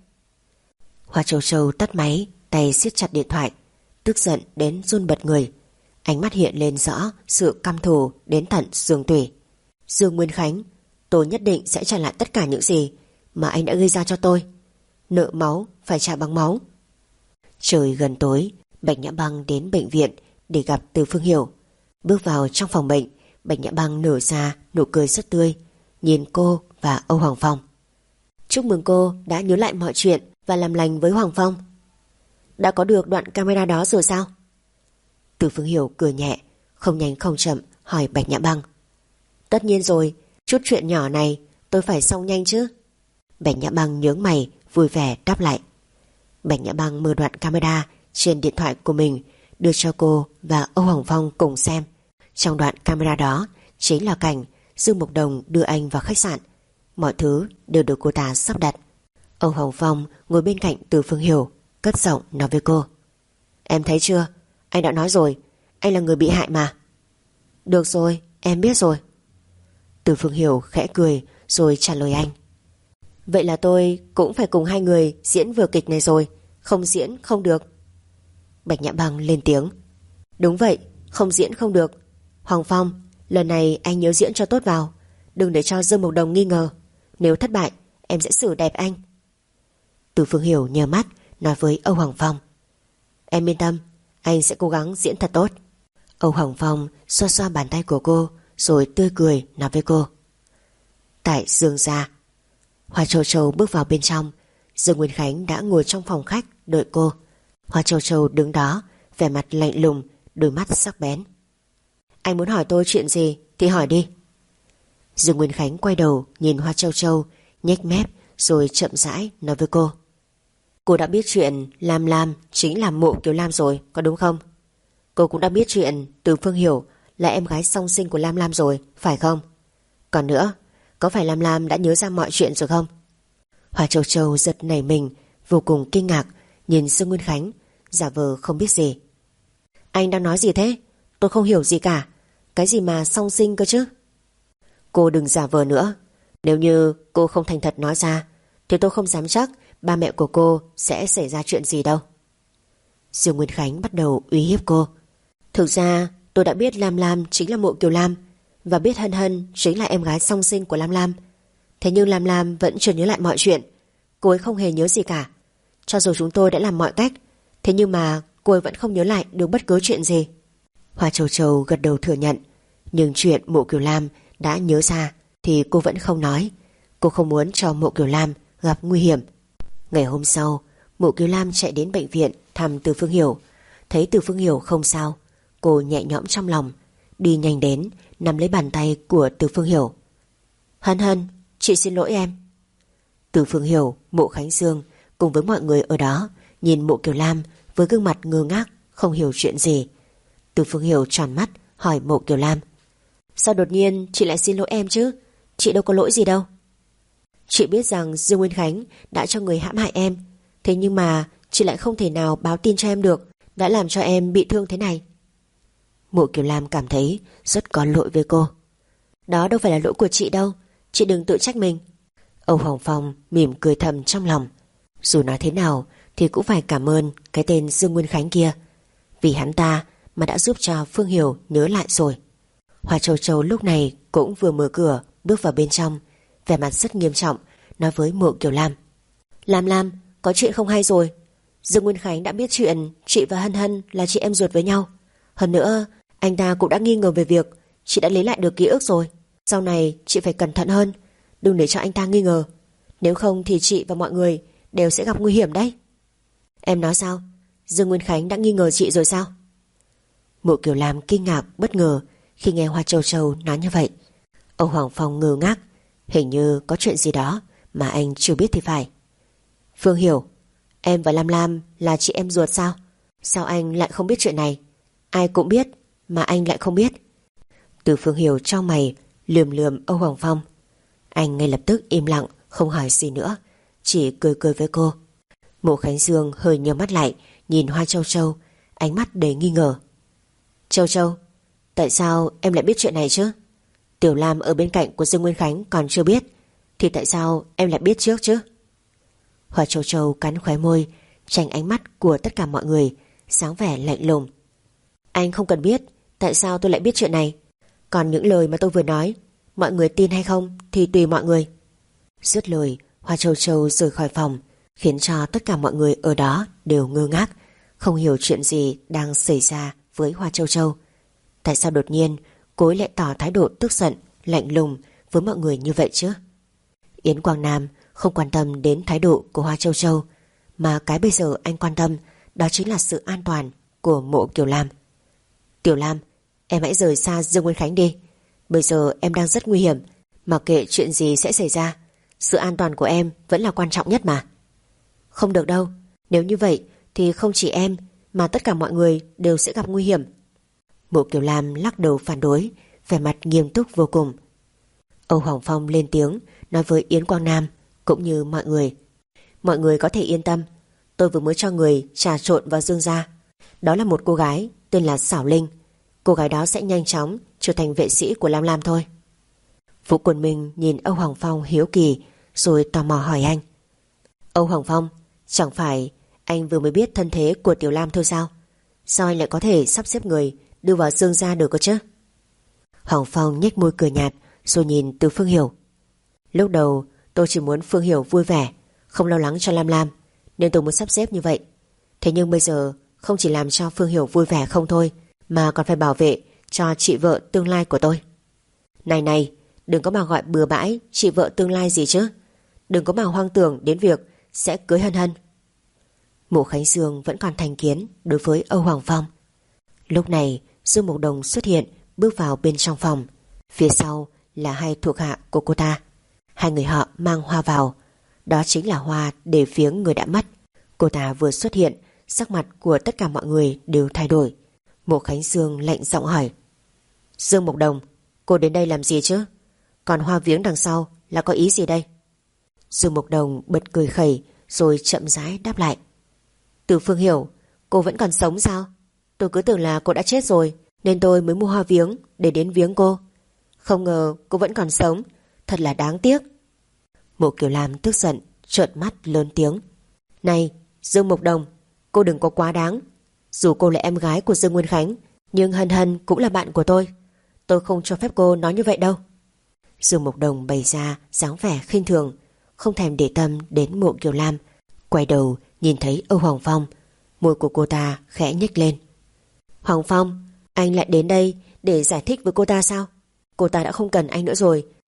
Hoa Châu Châu tắt máy, tay siết chặt điện thoại, tức giận đến run bật người. Ánh mắt hiện lên rõ sự căm thù đến tận xương tủy. Dương Nguyên Khánh, tôi nhất định sẽ trả lại tất cả những gì mà anh đã gây ra cho tôi. Nợ máu phải trả bằng máu. Trời gần tối, Bạch Nhã Băng đến bệnh viện để gặp Từ Phương Hiểu. Bước vào trong phòng bệnh, Bạch Nhã Băng nở ra nụ cười rất tươi, nhìn cô và Âu Hoàng Phong. Chúc mừng cô đã nhớ lại mọi chuyện và làm lành với Hoàng Phong. Đã có được đoạn camera đó rồi sao? Từ Phương Hiểu cười nhẹ, không nhanh không chậm hỏi Bạch Nhã Băng. Tất nhiên rồi, chút chuyện nhỏ này tôi phải xong nhanh chứ. Bạch Nhã Băng nhướng mày vui vẻ đáp lại. Bạch Nhã Băng mở đoạn camera trên điện thoại của mình đưa cho cô và Âu Hoàng Phong cùng xem. Trong đoạn camera đó chính là cảnh Dương Mộc Đồng đưa anh vào khách sạn. Mọi thứ đều được cô ta sắp đặt. Âu Hoàng Phong ngồi bên cạnh Từ Phương Hiểu, cất giọng nói với cô. Em thấy chưa, anh đã nói rồi, anh là người bị hại mà. Được rồi, em biết rồi. Từ Phương Hiểu khẽ cười rồi trả lời anh. Vậy là tôi cũng phải cùng hai người diễn vở kịch này rồi, không diễn không được. Bạch Nhã Băng lên tiếng. Đúng vậy, không diễn không được. Hoàng Phong, lần này anh nhớ diễn cho tốt vào, đừng để cho Dương Mộc Đồng nghi ngờ. Nếu thất bại, em sẽ xử đẹp anh. Từ Phương Hiểu nhờ mắt nói với Âu Hoàng Phong. Em yên tâm, anh sẽ cố gắng diễn thật tốt. Âu Hoàng Phong xoa xoa bàn tay của cô rồi tươi cười nói với cô. Tại Dương gia. Hoa Châu Châu bước vào bên trong. Dương Nguyên Khánh đã ngồi trong phòng khách đợi cô. Hoa Châu Châu đứng đó, vẻ mặt lạnh lùng, đôi mắt sắc bén. Anh muốn hỏi tôi chuyện gì thì hỏi đi. Dương Nguyên Khánh quay đầu nhìn Hoa Châu Châu, nhếch mép rồi chậm rãi nói với cô. Cô đã biết chuyện Lam Lam chính là Mộ Kiều Lam rồi, có đúng không? Cô cũng đã biết chuyện Từ Phương Hiểu là em gái song sinh của Lam Lam rồi, phải không? Còn nữa, có phải Lam Lam đã nhớ ra mọi chuyện rồi không? Hoa Châu Châu giật nảy mình, vô cùng kinh ngạc, nhìn Dương Nguyên Khánh, giả vờ không biết gì. Anh đang nói gì thế? Tôi không hiểu gì cả. Cái gì mà song sinh cơ chứ? Cô đừng giả vờ nữa. Nếu như cô không thành thật nói ra thì tôi không dám chắc ba mẹ của cô sẽ xảy ra chuyện gì đâu. Dương Nguyên Khánh bắt đầu uy hiếp cô. Thực ra tôi đã biết Lam Lam chính là Mộ Kiều Lam, và biết Hân Hân chính là em gái song sinh của Lam Lam. Thế nhưng Lam Lam vẫn chưa nhớ lại mọi chuyện. Cô ấy không hề nhớ gì cả. Cho dù chúng tôi đã làm mọi cách, thế nhưng mà cô ấy vẫn không nhớ lại được bất cứ chuyện gì. Hoa Châu Châu gật đầu thừa nhận. Nhưng chuyện Mộ Kiều Lam đã nhớ ra thì cô vẫn không nói. Cô không muốn cho Mộ Kiều Lam gặp nguy hiểm. Ngày hôm sau, Mộ Kiều Lam chạy đến bệnh viện thăm Từ Phương Hiểu. Thấy Từ Phương Hiểu không sao, cô nhẹ nhõm trong lòng, đi nhanh đến nắm lấy bàn tay của Từ Phương Hiểu. Hân Hân, chị xin lỗi em. Từ Phương Hiểu, Mộ Khánh Dương cùng với mọi người ở đó nhìn Mộ Kiều Lam với gương mặt ngơ ngác, không hiểu chuyện gì. Từ Phương Hiểu tròn mắt hỏi Mộ Kiều Lam: Sao đột nhiên chị lại xin lỗi em chứ? Chị đâu có lỗi gì đâu. Chị biết rằng Dương Nguyên Khánh đã cho người hãm hại em, thế nhưng mà chị lại không thể nào báo tin cho em được, đã làm cho em bị thương thế này. Mộ Kiều Lam cảm thấy rất có lỗi với cô. Đó đâu phải là lỗi của chị đâu, chị đừng tự trách mình. Âu Hoàng Phong mỉm cười thầm trong lòng. Dù nói thế nào thì cũng phải cảm ơn cái tên Dương Nguyên Khánh kia, vì hắn ta mà đã giúp cho Phương Hiểu nhớ lại rồi. Hoa Châu Châu lúc này cũng vừa mở cửa bước vào bên trong, vẻ mặt rất nghiêm trọng, nói với Mộ Kiều Lam: Lam Lam, có chuyện không hay rồi. Dương Nguyên Khánh đã biết chuyện chị và Hân Hân là chị em ruột với nhau. Hơn nữa, anh ta cũng đã nghi ngờ về việc chị đã lấy lại được ký ức rồi. Sau này chị phải cẩn thận hơn, đừng để cho anh ta nghi ngờ. Nếu không thì chị và mọi người đều sẽ gặp nguy hiểm đấy. Em nói sao? Dương Nguyên Khánh đã nghi ngờ chị rồi sao? Mộ Kiều Lam kinh ngạc bất ngờ khi nghe Hoa Châu Châu nói như vậy. Âu Hoàng Phong ngơ ngác, hình như có chuyện gì đó mà anh chưa biết thì phải. Phương Hiểu, em và Lam Lam là chị em ruột sao? Sao anh lại không biết chuyện này? Ai cũng biết mà anh lại không biết. Từ Phương Hiểu chau mày lườm lườm Âu Hoàng Phong. Anh ngay lập tức im lặng, không hỏi gì nữa, chỉ cười cười với cô. Mộ Khánh Dương hơi nhíu mắt lại nhìn Hoa Châu Châu, ánh mắt đầy nghi ngờ. Châu Châu, tại sao em lại biết chuyện này chứ? Tiểu Lam ở bên cạnh của Dương Nguyên Khánh còn chưa biết, thì tại sao em lại biết trước chứ? Hoa Châu Châu cắn khóe môi, tránh ánh mắt của tất cả mọi người, sáng vẻ lạnh lùng. Anh không cần biết tại sao tôi lại biết chuyện này. Còn những lời mà tôi vừa nói, mọi người tin hay không thì tùy mọi người. Dứt lời, Hoa Châu Châu rời khỏi phòng, khiến cho tất cả mọi người ở đó đều ngơ ngác, không hiểu chuyện gì đang xảy ra với Hoa Châu Châu. Tại sao đột nhiên cô ấy lại tỏ thái độ tức giận, lạnh lùng với mọi người như vậy chứ? Yến Quang Nam không quan tâm đến thái độ của Hoa Châu Châu, mà cái bây giờ anh quan tâm đó chính là sự an toàn của Mộ Kiều Lam. Tiểu Lam, em hãy rời xa Dương Nguyên Khánh đi. Bây giờ em đang rất nguy hiểm, mặc kệ chuyện gì sẽ xảy ra, sự an toàn của em vẫn là quan trọng nhất mà. Không được đâu, nếu như vậy thì không chỉ em mà tất cả mọi người đều sẽ gặp nguy hiểm. Mộ Kiều Lam lắc đầu phản đối, vẻ mặt nghiêm túc vô cùng. Âu Hoàng Phong lên tiếng nói với Yến Quang Nam cũng như mọi người: Mọi người có thể yên tâm, tôi vừa mới cho người trà trộn vào Dương gia. Đó là một cô gái tên là Xảo Linh. Cô gái đó sẽ nhanh chóng trở thành vệ sĩ của Lam Lam thôi. Vũ Quần Minh nhìn Âu Hoàng Phong hiếu kỳ, rồi tò mò hỏi anh: Âu Hoàng Phong, chẳng phải anh vừa mới biết thân thế của Tiểu Lam thôi sao? Sao anh lại có thể sắp xếp người đưa vào Dương gia được cơ chứ? Hoàng Phong nhếch môi cười nhạt, rồi nhìn từ Phương Hiểu. Lúc đầu tôi chỉ muốn Phương Hiểu vui vẻ, không lo lắng cho Lam Lam, nên tôi muốn sắp xếp như vậy. Thế nhưng bây giờ không chỉ làm cho Phương Hiểu vui vẻ không thôi, mà còn phải bảo vệ cho chị vợ tương lai của tôi. Này này, đừng có mà gọi bừa bãi chị vợ tương lai gì chứ. Đừng có mà hoang tưởng đến việc sẽ cưới Hân Hân. Mộ Khánh Dương vẫn còn thành kiến đối với Âu Hoàng Phong. Lúc này Dương Mộc Đồng xuất hiện, bước vào bên trong phòng. Phía sau là hai thuộc hạ của cô ta. Hai người họ mang hoa vào. Đó chính là hoa để viếng người đã mất. Cô ta vừa xuất hiện, sắc mặt của tất cả mọi người đều thay đổi. Mộ Khánh Dương lạnh giọng hỏi: Dương Mộc Đồng, cô đến đây làm gì chứ? Còn hoa viếng đằng sau là có ý gì đây? Dương Mộc Đồng bật cười khẩy, rồi chậm rãi đáp lại: Từ Phương Hiểu, cô vẫn còn sống sao? Tôi cứ tưởng là cô đã chết rồi, nên tôi mới mua hoa viếng để đến viếng cô. Không ngờ cô vẫn còn sống, thật là đáng tiếc. Mộ Kiều Lam tức giận, trợn mắt lớn tiếng: Này Dương Mộc Đồng, cô đừng có quá đáng. Dù cô là em gái của Dương Nguyên Khánh, nhưng Hân Hân cũng là bạn của tôi. Tôi không cho phép cô nói như vậy đâu. Dương Mộc Đồng bày ra dáng vẻ khinh thường, không thèm để tâm đến Mộ Kiều Lam. Quay đầu nhìn thấy Âu Hoàng Phong, môi của cô ta khẽ nhếch lên. Hoàng Phong, anh lại đến đây để giải thích với cô ta sao? Cô ta đã không cần anh nữa rồi,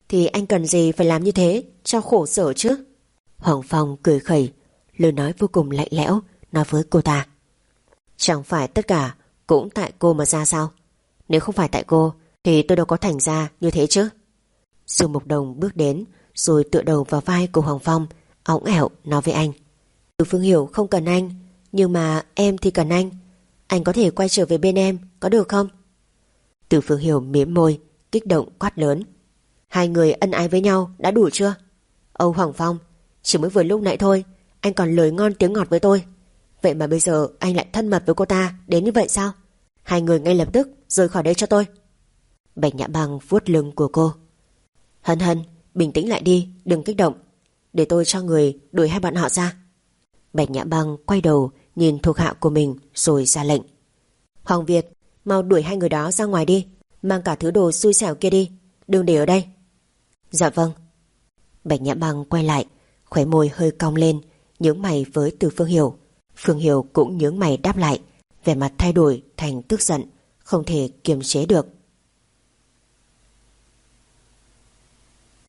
Thì anh cần gì phải làm như thế cho khổ sở chứ? Hoàng Phong cười khẩy, lời nói vô cùng lạnh lẽo nói với cô ta. Chẳng phải tất cả cũng tại cô mà ra sao? Nếu không phải tại cô thì tôi đâu có thành ra như thế chứ. Dương Mục Đồng bước đến rồi tựa đầu vào vai của Hoàng Phong, óng ẻo nói với anh. Từ Phương Hiểu không cần anh, nhưng mà em thì cần anh. Anh có thể quay trở về bên em, có được không? Từ Phương Hiểu mím môi, kích động quát lớn. Hai người ân ái với nhau đã đủ chưa? Âu Hoàng Phong, chỉ mới vừa lúc nãy thôi anh còn lời ngon tiếng ngọt với tôi, vậy mà bây giờ anh lại thân mật với cô ta đến như vậy sao? Hai người ngay lập tức rời khỏi đây cho tôi. Bạch Nhã Băng vuốt lưng của cô. Hân Hân, bình tĩnh lại đi, đừng kích động, để tôi cho người đuổi hai bọn họ ra. Bạch Nhã Băng quay đầu nhìn thuộc hạ của mình rồi ra lệnh. Hoàng Việt, mau đuổi hai người đó ra ngoài đi, mang cả thứ đồ xui xẻo kia đi, đừng để ở đây. Dạ vâng. Bạch Nhã Băng quay lại, khóe môi hơi cong lên, nhướng mày với Từ Phương Hiểu. Phương Hiểu cũng nhướng mày đáp lại, vẻ mặt thay đổi thành tức giận, không thể kiềm chế được.